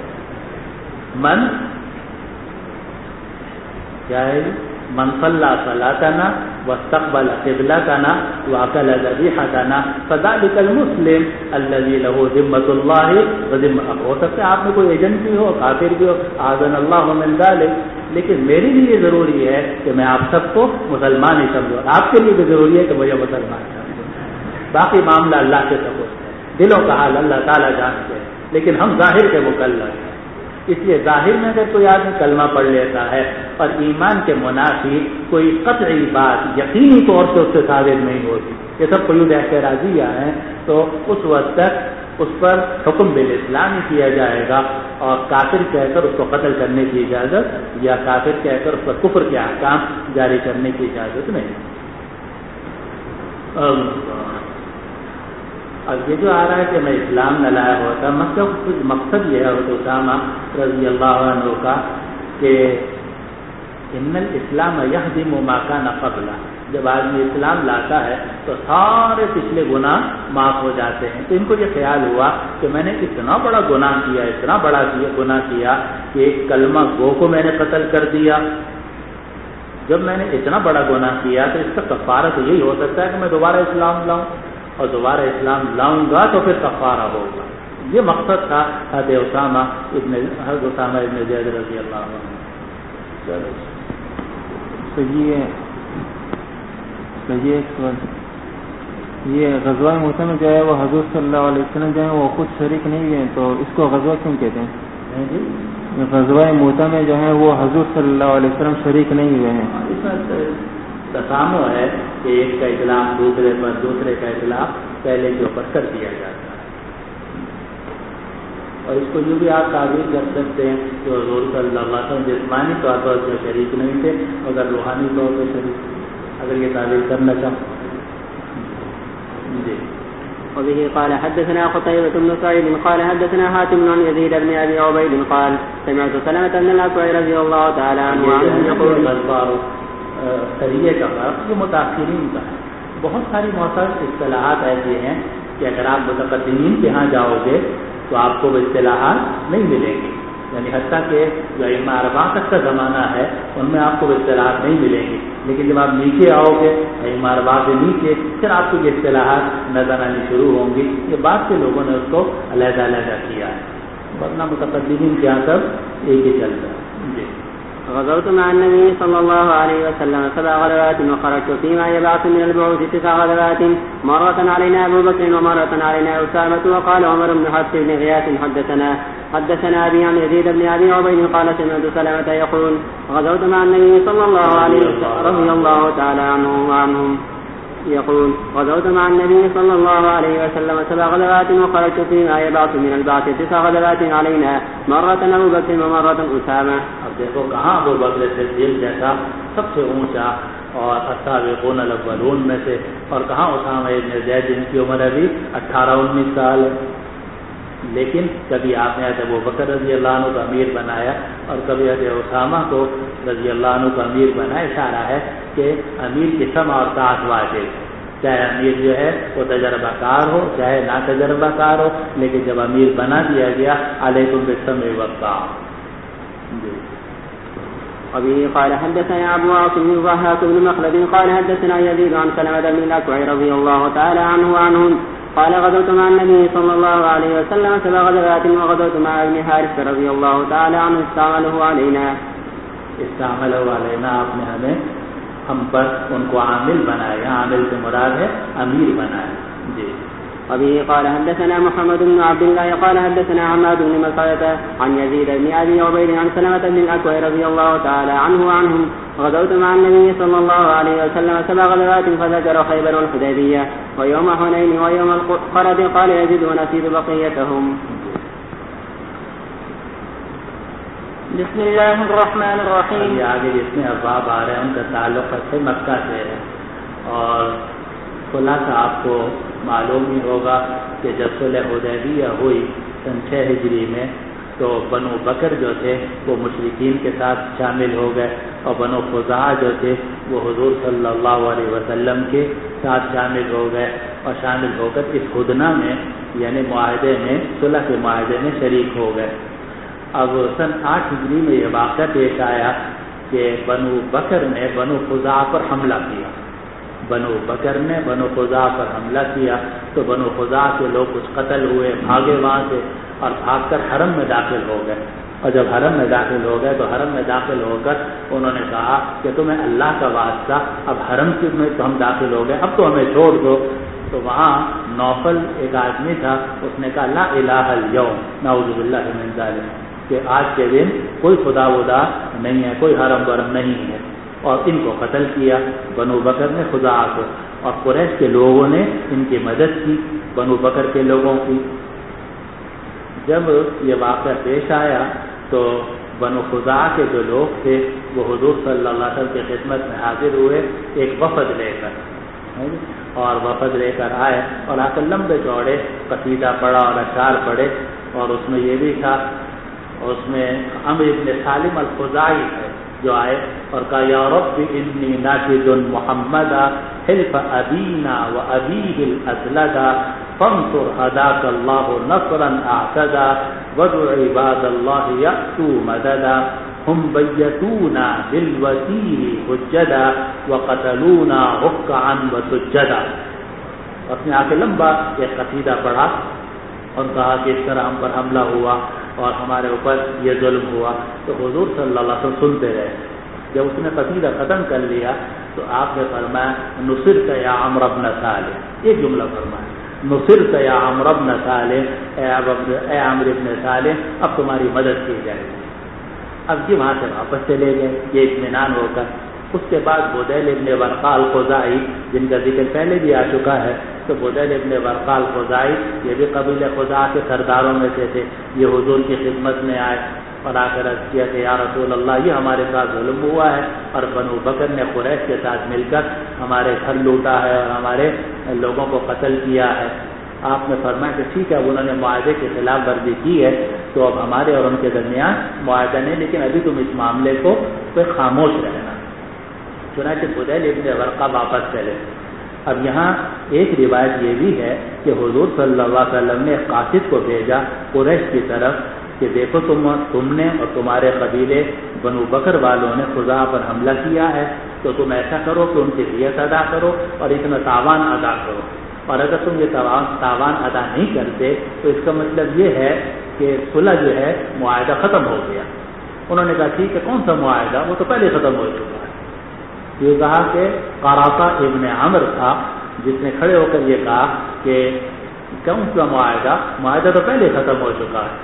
من کیا ہے من صلی صلاتنا واستقبل قبلتنا واکل ذبیحتنا فذلک المسلم الذی له ذمۃ اللہ وذمۃ، ہو سکتا ہے آپ میں کوئی ایجنٹ بھی ہو، کافر بھی ہو، اعاذنا اللہ من ذلک، لیکن میرے لیے یہ ضروری ہے کہ میں آپ سب کو مسلمان ہی سمجھوں، آپ کے لیے بھی ضروری ہے کہ مجھے مسلمان سمجھوں۔ باقی معاملہ اللہ کے سپرد ہے، دلوں کا حال اللہ تعالیٰ جانتے ہیں، لیکن ہم ظاہر کے مکلف ہیں۔ اس لیے ظاہر میں اگر کوئی آدمی کلمہ پڑھ لیتا ہے اور ایمان کے منافی کوئی قطعی بات یقینی طور سے اس سے ثابت نہیں ہوتی، یہ سب قیود اعتراضیہ ہیں، تو اس وقت تک اس پر حکم بالاسلام ہی کیا جائے گا اور کافر کہہ کر اس کو قتل کرنے کی اجازت یا کافر کہہ کر اس پر کفر کے احکام جاری کرنے کی اجازت نہیں۔ اب یہ جو آ رہا ہے کہ میں اسلام نہ لایا ہوتا، مقصد یہ ہے حضرت اسامہ رضی اللہ عنہ کا کہ ان الاسلام یہدم ما کان قبلہ، جب آدمی اسلام لاتا ہے تو سارے پچھلے گناہ معاف ہو جاتے ہیں۔ تو ان کو یہ خیال ہوا کہ میں نے اتنا بڑا گناہ کیا، اتنا بڑا گناہ کیا کہ ایک کلمہ گو کو میں نے قتل کر دیا۔ جب میں نے اتنا بڑا گناہ کیا تو اس کا کفارہ تو یہی ہو سکتا ہے کہ میں دوبارہ اسلام لاؤں، اور دوبارہ اسلام لاؤں گا تو پھر کفارہ ہوگا۔ یہ مقصد تھا حضرت اسامہ ابن زید رضی اللہ عنہ۔ چلو یہ غزوہ موسیٰ میں جو ہے وہ حضور صلی اللہ علیہ وسلم جو ہے وہ خود شریک نہیں ہوئے، تو اس کو غزوہ کیوں کہتے ہیں؟ غزوہ موسیٰ میں جو ہے وہ حضور صلی اللہ علیہ وسلم شریک نہیں ہوئے ہیں۔ اس میں تسامح ہے کہ ایک کا اطلاق دوسرے پر، دوسرے کا اطلاق پہلے کے اوپر کر دیا جاتا ہے، اور اس کو یوں بھی آپ تعبیر کر سکتے ہیں کہ حضور صلی اللہ علیہ وسلم جسمانی طور پر اس میں شریک نہیں تھے مگر روحانی طور پر شریک تھے، اگر یہ تعبیر کرنا چاہوں جی۔ وبه قال حدثنا قتيبة بن سعيد قال حدثنا حاتم بن يزيد بن أبي عبيد قال سمعت سلمة بن الأكوع رضي الله تعالى عنه يقول سریے کا فرق یہ متاثرین کا ہے۔ بہت ساری معتبر اصطلاحات ایسی ہیں کہ اگر آپ متقدمین کے ہاں جاؤ گے تو آپ کو وہ اصطلاحات نہیں ملیں گی، یعنی حتیٰ کہ جو ائمہ اربعہ تک کا زمانہ ہے ان میں آپ کو وہ اصطلاحات نہیں ملیں گی، لیکن جب آپ نیچے آؤ گے ائمہ اربعہ سے نیچے پھر آپ کو یہ اصطلاحات نظر آنی شروع ہوں گی۔ یہ بعد کے لوگوں نے اس کو علیحدہ علیحدہ کیا ہے، ورنہ متقدمین کے یہاں سب ایک ہی چلتا ہے جی۔ غزوت مع النبي صلى الله عليه وسلم 7 غزوات وخرجت فيما يبعث من البعوث 9 غزوات، مرة علينا أبو بكر ومرة علينا أسامة. وقال عمر بن حفص بن غياث حدثنا أبي عن يزيد بن أبي عبيد قال سمعت سلمة يقول غزوت مع النبي صلى الله عليه وسلم رضي الله تعالى عنه وعنهم يقول غزوت مع النبي صلى الله عليه وسلم 7 غزوات وخرجت فيما يبعث من البعث 9 غزوات علينا، مرة أبو بكر ومرة أسامة. اب دیکھو کہاں ابو بکر صدیق جیسا سب سے اونچا اور السابقون الاولون میں سے، اور کہاں اسامہ ابن زید جن کی عمر ابھی 18-19 سال ہے، لیکن کبھی آپ نے حضرت ابوبکر رضی اللہ عنہ کو امیر بنایا اور کبھی حضرت اسامہ کو رضی اللہ عنہ کو امیر بنایا۔ اشارہ ہے کہ امیر کی سمع اور طاعت واجب، چاہے امیر جو ہے وہ تجربہ کار ہو چاہے نہ تجربہ کار ہو، لیکن جب امیر بنا دیا گیا علیکم بالسمع والطاعة۔ وبه قال حدثنا ابو عاصم الضحاك بن مخلد قال حدثنا يزيد عن سلمة بن الاكوع رضي الله تعالى عنه وعنهم قال غزوت مع النبي صلى الله عليه وسلم 7 غزوات وغزوت مع ابن حارث رضي الله تعالى عنه استعمله علينا آپ نے ہمیں ہم پر ان کو عامل بنایا، عامل سے مراد ہے امیر بنایا۔ جی وبه قال حدثنا محمد بن عبد الله قال حدثنا عماد بن مسعدة عن يزيد بن ابي عبيد عن سلمة بن الاكوع رضي الله تعالى عنه وعنهم غزوت مع النبي صلى الله عليه وسلم 7 غزوات فذكر خيبر والحديبية ويوم حنين ويوم القرد قال يزيد ونسيت بقيتهم۔ بسم الله الرحمن الرحيم۔ آگے جس میں ابواب آ رہے ہیں ان کا تعلق ہے مکہ سے ہے، اور خلاصہ آپ کو معلوم ہی ہوگا کہ جب صلح حدیبیہ ہوئی سن 6 ہجری میں تو بنو بکر جو تھے وہ مشرکین کے ساتھ شامل ہو گئے، اور بنو خزاعہ جو تھے وہ حضور صلی اللہ علیہ وسلم کے ساتھ شامل ہو گئے، اور شامل ہو کر اس ہدنہ میں یعنی معاہدے میں صلح کے معاہدے میں شریک ہو گئے۔ اب سن 8 ہجری میں یہ واقعہ پیش آیا کہ بنو بکر نے بنو خزاعہ پر حملہ کیا، بنو بکر نے بنو خزاعہ پر حملہ کیا تو بنو خزاعہ کے لوگ کچھ قتل ہوئے، بھاگے وہاں سے اور بھاگ کر حرم میں داخل ہو گئے، اور جب حرم میں داخل ہو گئے تو حرم میں داخل ہو کر انہوں نے کہا کہ تمہیں اللہ کا واسطہ اب حرم میں تو ہم داخل ہو گئے، اب تو ہمیں چھوڑ دو۔ تو وہاں نوفل ایک آدمی تھا، اس نے کہا لا الہ الیوم نعوذ باللہ من ذالک، کہ آج کے دن کوئی خدا ودا نہیں ہے، کوئی حرم ورم نہیں ہے، اور ان کو قتل کیا بنو بکر نے خزاعہ کو، اور قریش کے لوگوں نے ان کی مدد کی بنو بکر کے لوگوں کی۔ جب یہ واقعہ پیش آیا تو بنو خزاعہ کے جو لوگ تھے وہ حضور صلی اللہ علیہ وسلم کی خدمت میں حاضر ہوئے ایک وفد لے کر، اور وفد لے کر آئے اور آ کر لمبے چوڑے قصیدہ پڑھا اور اشعار پڑھے، اور اس میں یہ بھی تھا، اس میں عمرو بن سالم الخزاعی ہے جو آئے اور کہا یا رب انی ناشد محمدا حلف ابینا و ابیہ الاسلدا فانصر هداك الله نصرا اعتدا وادع عباد الله يأتوا مددا هم بيتونا بالوتیر حجدا وقتلونا ركعا وسجدا۔ اپنے آ کے لمبا ایک قصیدہ پڑھا اور کہا کہ اس طرح ہم پر حملہ ہوا اور ہمارے اوپر یہ ظلم ہوا، تو حضور صلی اللہ علیہ وسلم سنتے رہے۔ جب اس نے قصیدہ ختم کر لیا تو آپ نے فرمایا نصرت یا عمرو بن سالم، یہ جملہ فرمایا نصرت یا عمرو بن سالم، اے عمرو بن سالم اب تمہاری مدد کی جائے گی۔ اب یہ وہاں سے واپس چلے گئے یہ اطمینان ہو کر۔ اس کے بعد بدیل ابن ورقاء الخزاعی جن کا ذکر پہلے بھی آ چکا ہے، تو بدیل ابن ورقاء الخزاعی یہ بھی قبیلہ خزاعہ کے سرداروں میں سے تھے، یہ حضور کی خدمت میں آئے اور آ کر عرض کیا کہ یا رسول اللہ یہ ہمارے ساتھ ظلم ہوا ہے، اور بنو بکر نے قریش کے ساتھ مل کر ہمارے گھر لوٹا ہے اور ہمارے لوگوں کو قتل کیا ہے۔ آپ نے فرمایا کہ ٹھیک ہے، انہوں نے معاہدے کی خلاف ورزی کی ہے تو اب ہمارے اور ان کے درمیان معاہدہ نہیں، لیکن ابھی تم اس معاملے کو خاموش رہنا۔ چنانچہ بدیل ابن ورقاء واپس چلے۔ اب یہاں ایک روایت یہ بھی ہے کہ حضور صلی اللہ علیہ وسلم نے قاصد کو بھیجا قریش کی طرف کہ دیکھو تم نے اور تمہارے قبیلے بنو بکر والوں نے خزاعہ پر حملہ کیا ہے، تو تم ایسا کرو کہ ان کی دیت ادا کرو اور اتنا تاوان ادا کرو، اور اگر تم یہ تاوان ادا نہیں کرتے تو اس کا مطلب یہ ہے کہ صلح جو ہے معاہدہ ختم ہو گیا۔ انہوں نے کہا ٹھیک ہے، کون سا معاہدہ؟ وہ تو پہلے ختم ہو چکا ہے۔ یہ کہا کہ قرافہ ابن عمر تھا جس نے کھڑے ہو کر یہ کہا کہ کون سا معاہدہ تو پہلے ختم ہو چکا ہے۔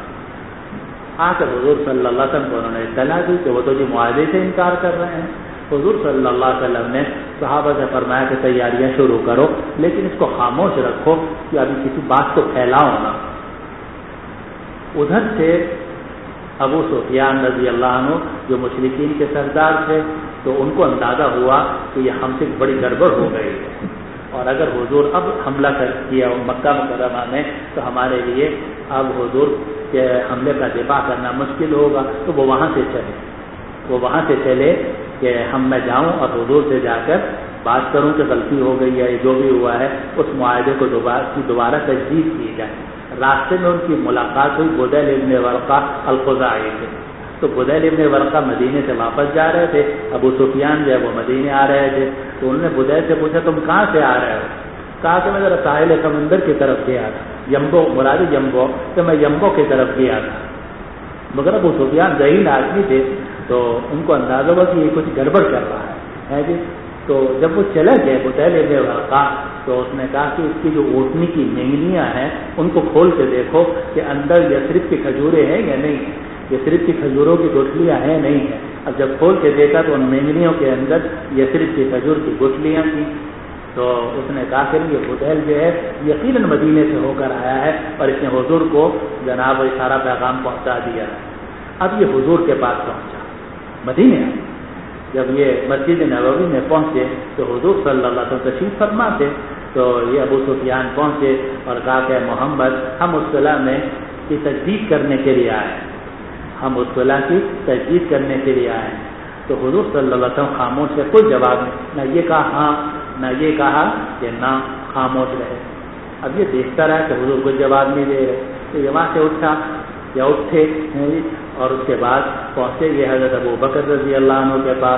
آ کر حضور صلی اللہ علیہ وسلم کو انہوں نے اطلاع دی کہ وہ تو جو معاہدے سے انکار کر رہے ہیں۔ حضور صلی اللہ علیہ وسلم نے صحابہ سے فرمایا کہ تیاریاں شروع کرو، لیکن اس کو خاموش رکھو کہ ابھی کسی بات کو پھیلاؤ نہ۔ ادھر سے ابو سفیان رضی اللہ عنہ جو مشرکین کے سردار تھے، تو ان کو اندازہ ہوا کہ یہ ہم سے بڑی گڑبڑ ہو گئی ہے، اور اگر حضور اب حملہ کر کیا مکہ مکرمہ میں تو ہمارے لیے اب حضور کے حملے کا دفاع کرنا مشکل ہوگا، تو وہ وہاں سے چلے کہ میں جاؤں اور حضور سے جا کر بات کروں کہ غلطی ہو گئی ہے، جو بھی ہوا ہے اس معاہدے کو دوبارہ تجدید کی جائے۔ راستے میں ان کی ملاقات ہوئی بدیل ابن ورقہ الخزاعی سے، تو بدیل ابن ورقہ مدینے سے واپس جا رہے تھے، ابو سفیان جو ہے وہ مدینے آ رہے تھے، تو انہوں نے بدیل سے پوچھا تم کہاں سے آ رہے ہو؟ کہا کہ میں ذرا ساحل سمندر کی طرف گیا تھا، یمبو مرادی یمبو، کہ میں یمبو کی طرف گیا تھا۔ مگر ابو سفیان ذہین آدمی تھے، تو ان کو اندازہ ہوا کہ یہ کچھ گڑبڑ کر رہا ہے جی۔ تو جب وہ چلے گئے بدیل ابن ورقہ، تو اس نے کہا کہ اس کی جو اونٹنی کی نینگنیاں ہیں ان کو کھول کے دیکھو کہ اندر یثرب کی کھجوریں ہیں یا نہیں ہیں، یثرب کی کھجوروں کی گٹھلیاں ہیں نہیں ہیں۔ اب جب کھول کے دیکھا تو ان نینگنیوں کے اندر یثرب کی کھجور کی گٹھلیاں تھیں۔ تو اس نے کہا کہ یہ بدیل جو ہے یقیناً مدینے سے ہو کر آیا ہے اور اس نے حضور کو جناب اشارہ پیغام پہنچا دیا۔ اب یہ حضور کے پاس پہنچا مدینے، جب یہ مسجد نبوی میں پہنچے تو حضور صلی اللہ علیہ وسلم تشریف فرما تھے، تو یہ ابو سفیان پہنچے اور کہا کہ محمد ہم اس صلح میں کی تجدید کرنے کے لیے آئے، ہم اس صلح کی تجدید کرنے کے لیے آئے۔ تو حضور صلی اللہ علیہ وسلم خاموش ہے، کوئی جواب نہیں، نہ یہ کہا ہاں نہ یہ کہا کہ نہ، خاموش رہے۔ اب یہ دیکھتا رہا کہ حضور کوئی جواب نہیں دے رہے، تو یہ وہاں سے اٹھے اور اس کے بعد پہنچے یہ حضرت ابو بکر رضی اللہ عنہ کے پاس،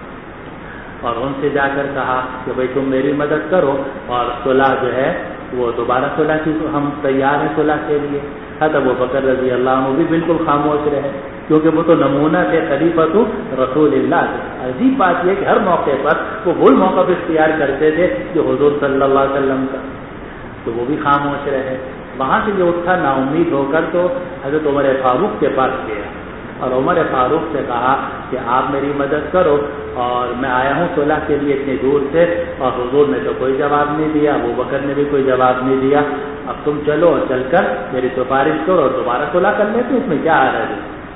اور ان سے جا کر کہا کہ بھئی تم میری مدد کرو اور صلح جو ہے وہ دوبارہ صلح کی، ہم تیار ہیں صلح کے لیے۔ حضرت ابو بکر رضی اللہ عنہ بھی بالکل خاموش رہے، کیونکہ وہ تو نمونہ تھے خلیفۃ رسول اللہ سے۔ عجیب بات یہ کہ ہر موقع پر وہ وہی موقف اختیار کرتے تھے جو حضور صلی اللہ علیہ وسلم کا، تو وہ بھی خاموش رہے۔ وہاں سے جو اٹھا نا امید ہو کر تو حضرت عمر فاروق کے پاس گیا اور عمر فاروق سے کہا کہ آپ میری مدد کرو، اور میں آیا ہوں صلح کے لیے اتنی دور سے، اور حضور نے تو کوئی جواب نہیں دیا، ابو بکر نے بھی کوئی جواب نہیں دیا، اب تم چلو اور چل کر میری سفارش کرو اور دوبارہ صلح کر لیتے، اس میں کیا آ رہا ہے؟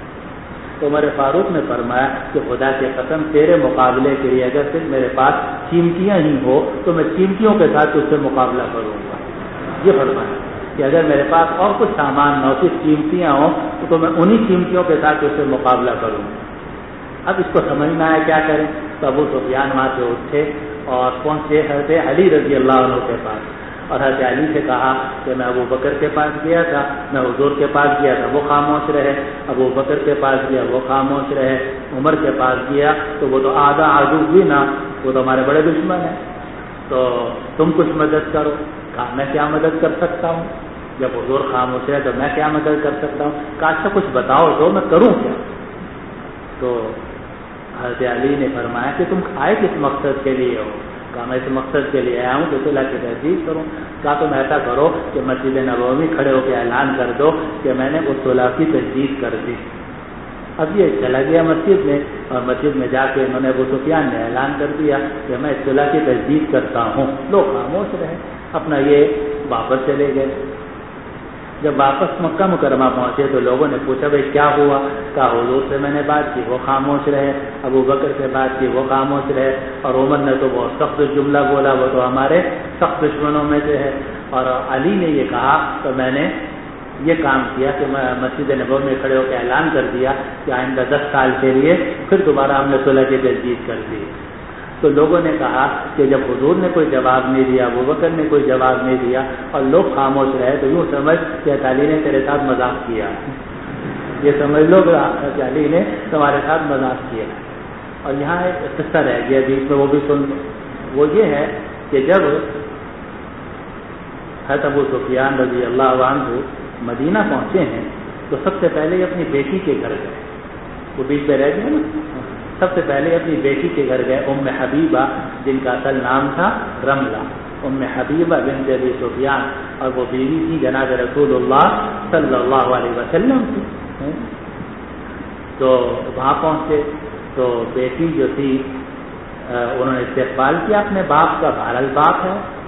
تو عمر فاروق نے فرمایا کہ خدا کی قسم تیرے مقابلے کے لیے اگر صرف میرے پاس چیمٹیاں ہی ہو تو میں چیمٹیوں کے ساتھ اس سے مقابلہ کروں گا۔ یہ فرمایا کہ اگر میرے پاس اور کچھ سامان نہ ہو، صرف چیمٹیاں ہوں تو میں انہی چیمٹیوں کے ساتھ اس سے مقابلہ کروں گا۔ اب اس کو سمجھنا ہے کیا کریں، تو ابو سفیان وہاں سے اٹھے اور پہنچے حضرت علی رضی اللہ عنہ کے پاس، اور حضرت علی سے کہا کہ میں ابو بکر کے پاس گیا تھا، میں حضور کے پاس گیا تھا، وہ خاموش رہے، ابو بکر کے پاس گیا وہ خاموش رہے، عمر کے پاس گیا تو وہ تو آدھا عدو بھی نہ، وہ تو ہمارے بڑے دشمن ہیں، تو تم کچھ مدد کرو۔ کہا میں کیا مدد کر سکتا ہوں، جب حضور خاموش ہے تو میں کیا مدد کر سکتا ہوں؟ کہا اچھا کچھ بتاؤ تو میں کروں کیا؟ تو حضرت علی نے فرمایا کہ تم آئے کس مقصد کے لیے ہو؟ کہا میں اس مقصد کے لیے آیا ہوں کہ صلح کی تجدید کروں۔ کہا تم ایسا کرو کہ مسجد نبوی کھڑے ہو کے اعلان کر دو کہ میں نے اس صلح کی تجدید کر دی۔ اب یہ چلا گیا مسجد میں، اور مسجد میں جا کے انہوں نے ابو سفیان نے اعلان کر دیا کہ میں اس صلح کی تجدید کرتا ہوں۔ لوگ خاموش رہے، اپنا یہ واپس چلے گئے۔ جب واپس مکہ مکرمہ پہنچے تو لوگوں نے پوچھا بھائی کیا ہوا؟ کہا حضور سے میں نے بات کی وہ خاموش رہے، ابو بکر سے بات کی وہ خاموش رہے، اور عمر نے تو بہت سخت جملہ بولا، وہ تو ہمارے سخت دشمنوں میں سے ہے، اور علی نے یہ کہا تو میں نے یہ کام کیا کہ میں مسجد نبوی میں کھڑے ہو کے اعلان کر دیا کہ آئندہ 10 سال کے لیے پھر دوبارہ ہم نے صلح کی تجدید کر دی۔ تو لوگوں نے کہا کہ جب حضور نے کوئی جواب نہیں دیا، ابو بکر نے کوئی جواب نہیں دیا اور لوگ خاموش رہے تو یوں سمجھ کہ علی نے تیرے ساتھ مذاق کیا، یہ سمجھ لو کہ علی نے تمہارے ساتھ مذاق کیا۔ اور یہاں ایک قصہ رہ گیا بیچ میں، وہ بھی سن، وہ یہ ہے کہ جب حضرت ابو سفیان رضی اللہ عنہ مدینہ پہنچے ہیں تو سب سے پہلے اپنی بیٹی کے گھر گئے، وہ بیچ میں رہ گئے نا، سب سے پہلے اپنی بیٹی کے گھر گئے، ام حبیبہ جن کا اصل نام تھا رملہ، ام حبیبہ بنت ابی سفیان، اور وہ بیوی تھی جناب رسول اللہ صلی اللہ علیہ وسلم کی۔ تو وہاں پہنچے تو بیٹی جو تھی انہوں نے استقبال کیا اپنے باپ کا، بہرحال باپ ہے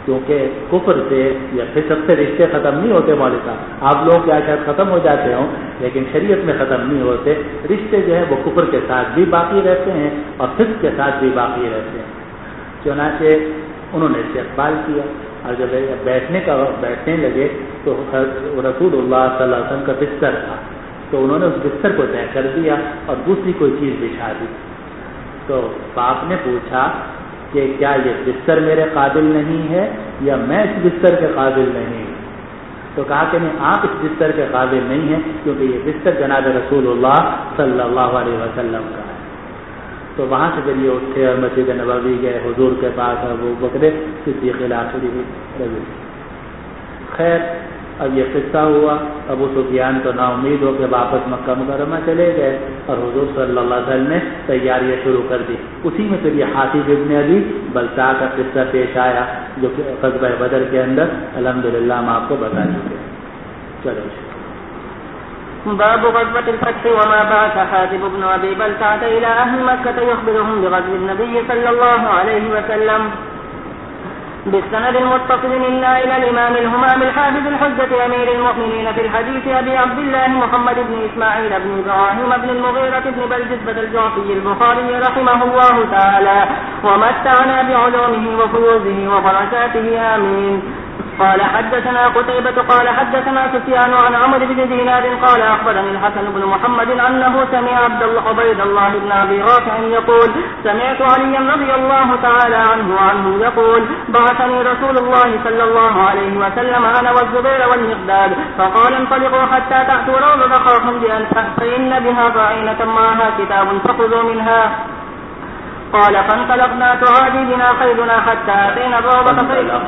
کیونکہ کفر سے یا فسق سے رشتے ختم نہیں ہوتے مولوی صاحب. آپ لوگ کیا شاید ختم ہو جاتے ہوں لیکن شریعت میں ختم نہیں ہوتے. رشتے جو ہے وہ کفر کے ساتھ بھی باقی رہتے ہیں اور فسق کے ساتھ بھی باقی رہتے ہیں. چنانچہ انہوں نے استقبال کیا اور جب بیٹھنے لگے تو رسول اللہ صلی اللہ علیہ وسلم کا بستر تھا تو انہوں نے اس بستر کو طے کر دیا اور دوسری کوئی چیز بچھا دی. تو باپ نے پوچھا کہ کیا یہ بستر میرے قابل نہیں ہے یا میں اس بستر کے قابل نہیں ہوں؟ تو کہا کہ نہیں، آپ اس بستر کے قابل نہیں ہیں کیونکہ یہ بستر جناب رسول اللہ صلی اللہ علیہ وسلم کا ہے. تو وہاں سے پھر یہ اٹھے اور مسجد نبوی گئے حضور کے پاس اور وہ بکرے صدیق الآخری رضی. خیر اب یہ قصہ ہوا. ابو سفیان تو نا امید ہو کہ واپس مکہ مکرمہ چلے گئے اور حضور صلی اللہ علیہ وسلم نے تیاریاں شروع کر دی. اسی میں پھر یہ حاطب ابن ابی بلتع کا قصہ پیش آیا جو کہ غزوہ بدر کے اندر الحمدللہ ہم آپ کو بتا چکے. چلو باب غزوة الفتح وما بعث حاتب بن أبي بلتعة إلى أهل مكة يخبرهم بغزو النبي صلى الله عليه وسلم بالسند المتصل إلا إلى الإمام الهمام الحافظ الحجة أمير المؤمنين في الحديث أبي عبد الله محمد بن إسماعيل بن إبراهيم بن المغيرة بن بلجبة الجعفي البخاري رحمه الله تعالى ومتعنا بعلومه وفيوزه وبركاته آمين. قال حدثنا قتيبة قال حدثنا سفيان عن عمرو بن دينار قال أخبرني الحسن بن محمد أنه سمع عبيد الله بن أبي رافع يقول سمعت عليا رضي الله تعالى عنه يقول بعثني رسول الله صلى الله عليه وسلم أنا والزبير والمقداد فقال انطلقوا حتى تأتوا روضة أخاكم فإن بها ضعينة معها كتاب فخذوا منها. قال فانطلقنا تعادي بنا خيلنا حتى أتينا الروضة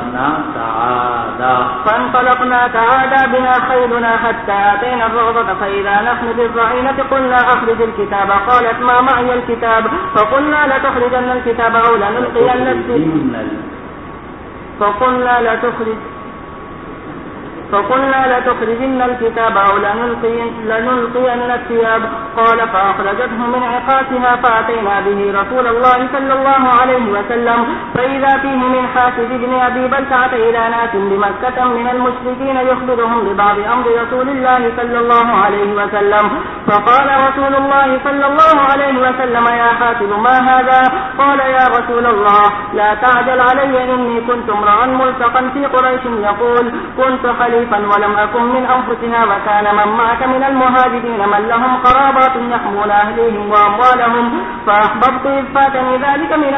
فإذا نحن بالضعينة قلنا أخرج الكتاب. قالت ما معي الكتاب فقلنا لتخرجن الكتاب أو لنلقين لتخرجن الكتاب أو لنلقين الثياب. قال فأخرجته من عقاتها فأتينا به رسول الله صلى الله عليه وسلم فإذا فيه من حاسب بن أبي بلتعة إلى ناس بمكة من المشركين يخبرهم ببعض أمر رسول الله صلى الله عليه وسلم. فقال رسول الله صلى الله عليه وسلم يا حاسب ما هذا؟ قال يا رسول الله لا تعجل علي إني كنت امرأ ملتقا في قريش يقول كنت خليفا ولم أكن من أنفسها وكان من معك من المهاجرين من لهم قرابات يحمون أهليهم وأموالهم فأحببت إذ فاتني ذلك من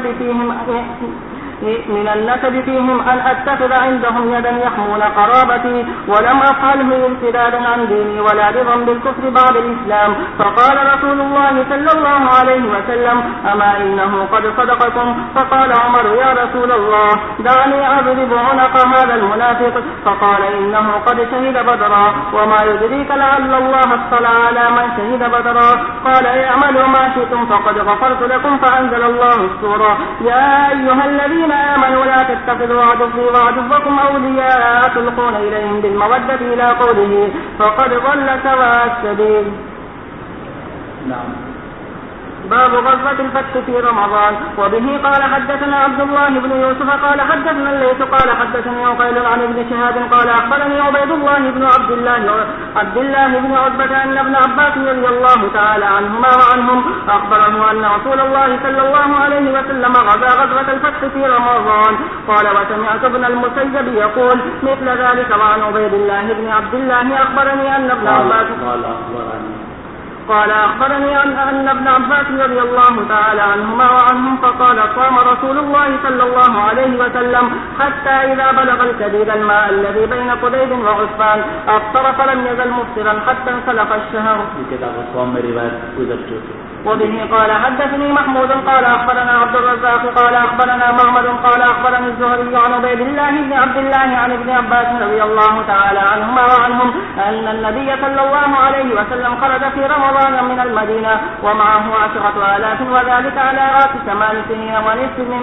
النسب فيهم أن أتخذ عندهم يدا يحمون قرابتي ولم أفعله امتدادا عن ديني ولا رضا بالكفر بعد الإسلام. فقال رسول الله صلى الله عليه وسلم أما إنه قد صدقكم. فقال عمر يا رسول الله دعني أضرب عنق هذا المنافق. فقال إنه قد شهد بدرا وما يدريك لعل الله اطلع على من شهد بدرا. قال اعملوا ما شئتم فقد غفرت لكم. فأنزل الله السورة يا أيها الذين آمنوا لا تتخذوا عدوي وعدوكم أولياء تلقون إليهم بالمودة إلى قوله فقد ضل سواء السبيل. نعم. باب غزوة الفتح في رمضان. وبه قال حدثنا عبد الله بن يوسف قال حدثنا الليث قال حدثني عقيل عن ابن شهاب قال أخبرني عبيد الله بن عبد الله بن عتبة أن ابن عباس رضي الله تعالى عنهما وعنهم أخبره أن رسول الله صلى الله عليه وسلم غزا غزوة الفتح في رمضان. قال وسمعت ابن المسيب يقول مثل ذلك. وعن عبيد الله بن عبد الله أخبرني أن ابن عباس قال أخبرني أن ابن عباس رضي الله تعالى عنهما وعنهم فقال صام رسول الله صلى الله عليه وسلم حتى إذا بلغ الكديد الماء الذي بين قديد وعصفان أفطر فلم يزل مفطرا حتى انسلخ الشهر. وبه قال حدثني محمود قال أخبرنا عبد الرزاق قال أخبرنا معمر قال أخبرني الزهري عن عبيد الله بن عبد الله عن ابن عباس رضي الله تعالى عنهما وعنهم أن النبي صلى الله عليه وسلم خرج في رمضان من المدينة ومعه 10,000 وذلك على رأس 8 سنين ونصف من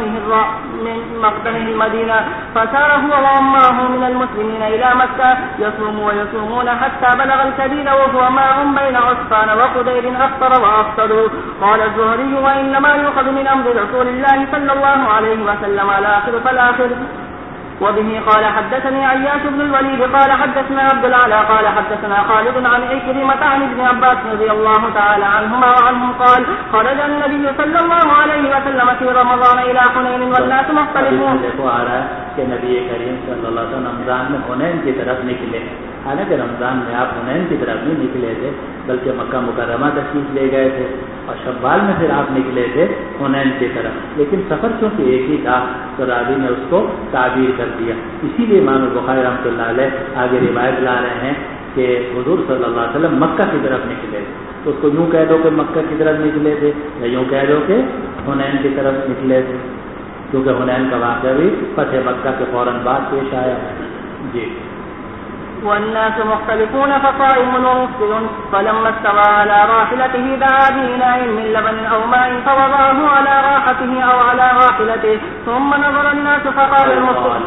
مقدمه المدينة. فسار هو وأمه من المسلمين إلى مكة يصومون حتى بلغ الكديد وهو ماء بين عصفان وقدير أفطر وأفطروا. قال الزهري وإنما يؤخذ من أمر رسول الله صلى الله عليه وسلم الآخر فالآخر. وبه قال حدثني عياش بن الوليد قال حدثنا عبد الأعلى قال حدثنا خالد عن عكرمة عن ابن عباس رضي الله تعالى عنهما وعنهم قال خرج النبي صلى الله عليه وسلم في رمضان إلى حنين والناس مختلفون. دیکھو آ رہا ہے کہ نبی کریم صلی اللہ علیہ وسلم رمضان میں حنین کی طرف نکلے. حالانکہ رمضان میں آپ حنین کی طرف نہیں نکلے تھے بلکہ مکہ مکرمہ تشریف لے گئے تھے اور شوال میں پھر آپ نکلے تھے حنین کی طرف. لیکن سفر چونکہ ایک ہی تھا تو راوی نے اس کو تعبیر کر دیا. اسی لیے امام بخاری رحمۃ اللہ علیہ آگے روایت لا رہے ہیں کہ حضور صلی اللہ علیہ وسلم مکہ کی طرف نکلے تھے. تو اس کو یوں کہہ دو کہ مکہ کی طرف نکلے تھے یا یوں کہہ دو کہ حنین کی طرف نکلے تھے کیونکہ حنین کا واقعہ بھی فتح مکہ کے فوراً بعد پیش آیا. جی. والناس مختلفون فصائم ومفطر فلما استوى على راحلته دعا بإناء من لبن أو ماء فوضعه على راحته أو على راحلته ثم نظر الناس فقال المفطر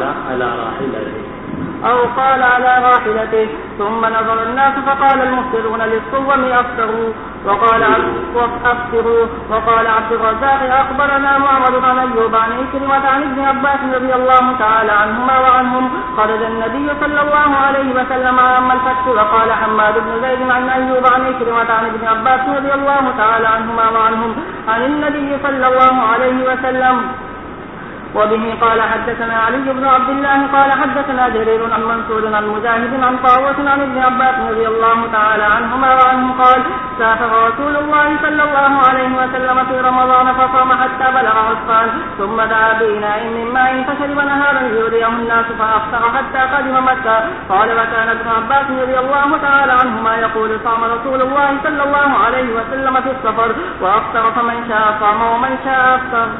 أو قال على راحلته ثم نظر الناس فقال المفطرون للصوم أفطروا وقال عبد الرزاق أخبرنا معمر بن أيوب عن عكرمة عن ابن عباس رضي الله تعالى عنهما وعنهم خرج النبي صلى الله عليه وسلم عام الفتح. وقال حماد بن زيد عن أيوب عن عكرمة عن ابن عباس رضي الله تعالى عنهما وعنهم عن النبي صلى الله عليه وسلم. وبه قال حدثنا علي بن عبد الله قال حدثنا جرير عن منصور عن مجاهد عن طاووس عن ابن عباس رضي الله تعالى عنهما وعنهم قال سافر رسول الله صلى الله عليه وسلم في رمضان فصام حتى بلغ عصفان ثم دعا بإناء من ماء فشرب نهارا يريه الناس فأفطر حتى قدم مكة. قال وكان ابن عباس رضي الله تعالى عنهما يقول صام رسول الله صلى الله عليه وسلم في السفر وأفطر فمن شاء صام ومن شاء أفطر.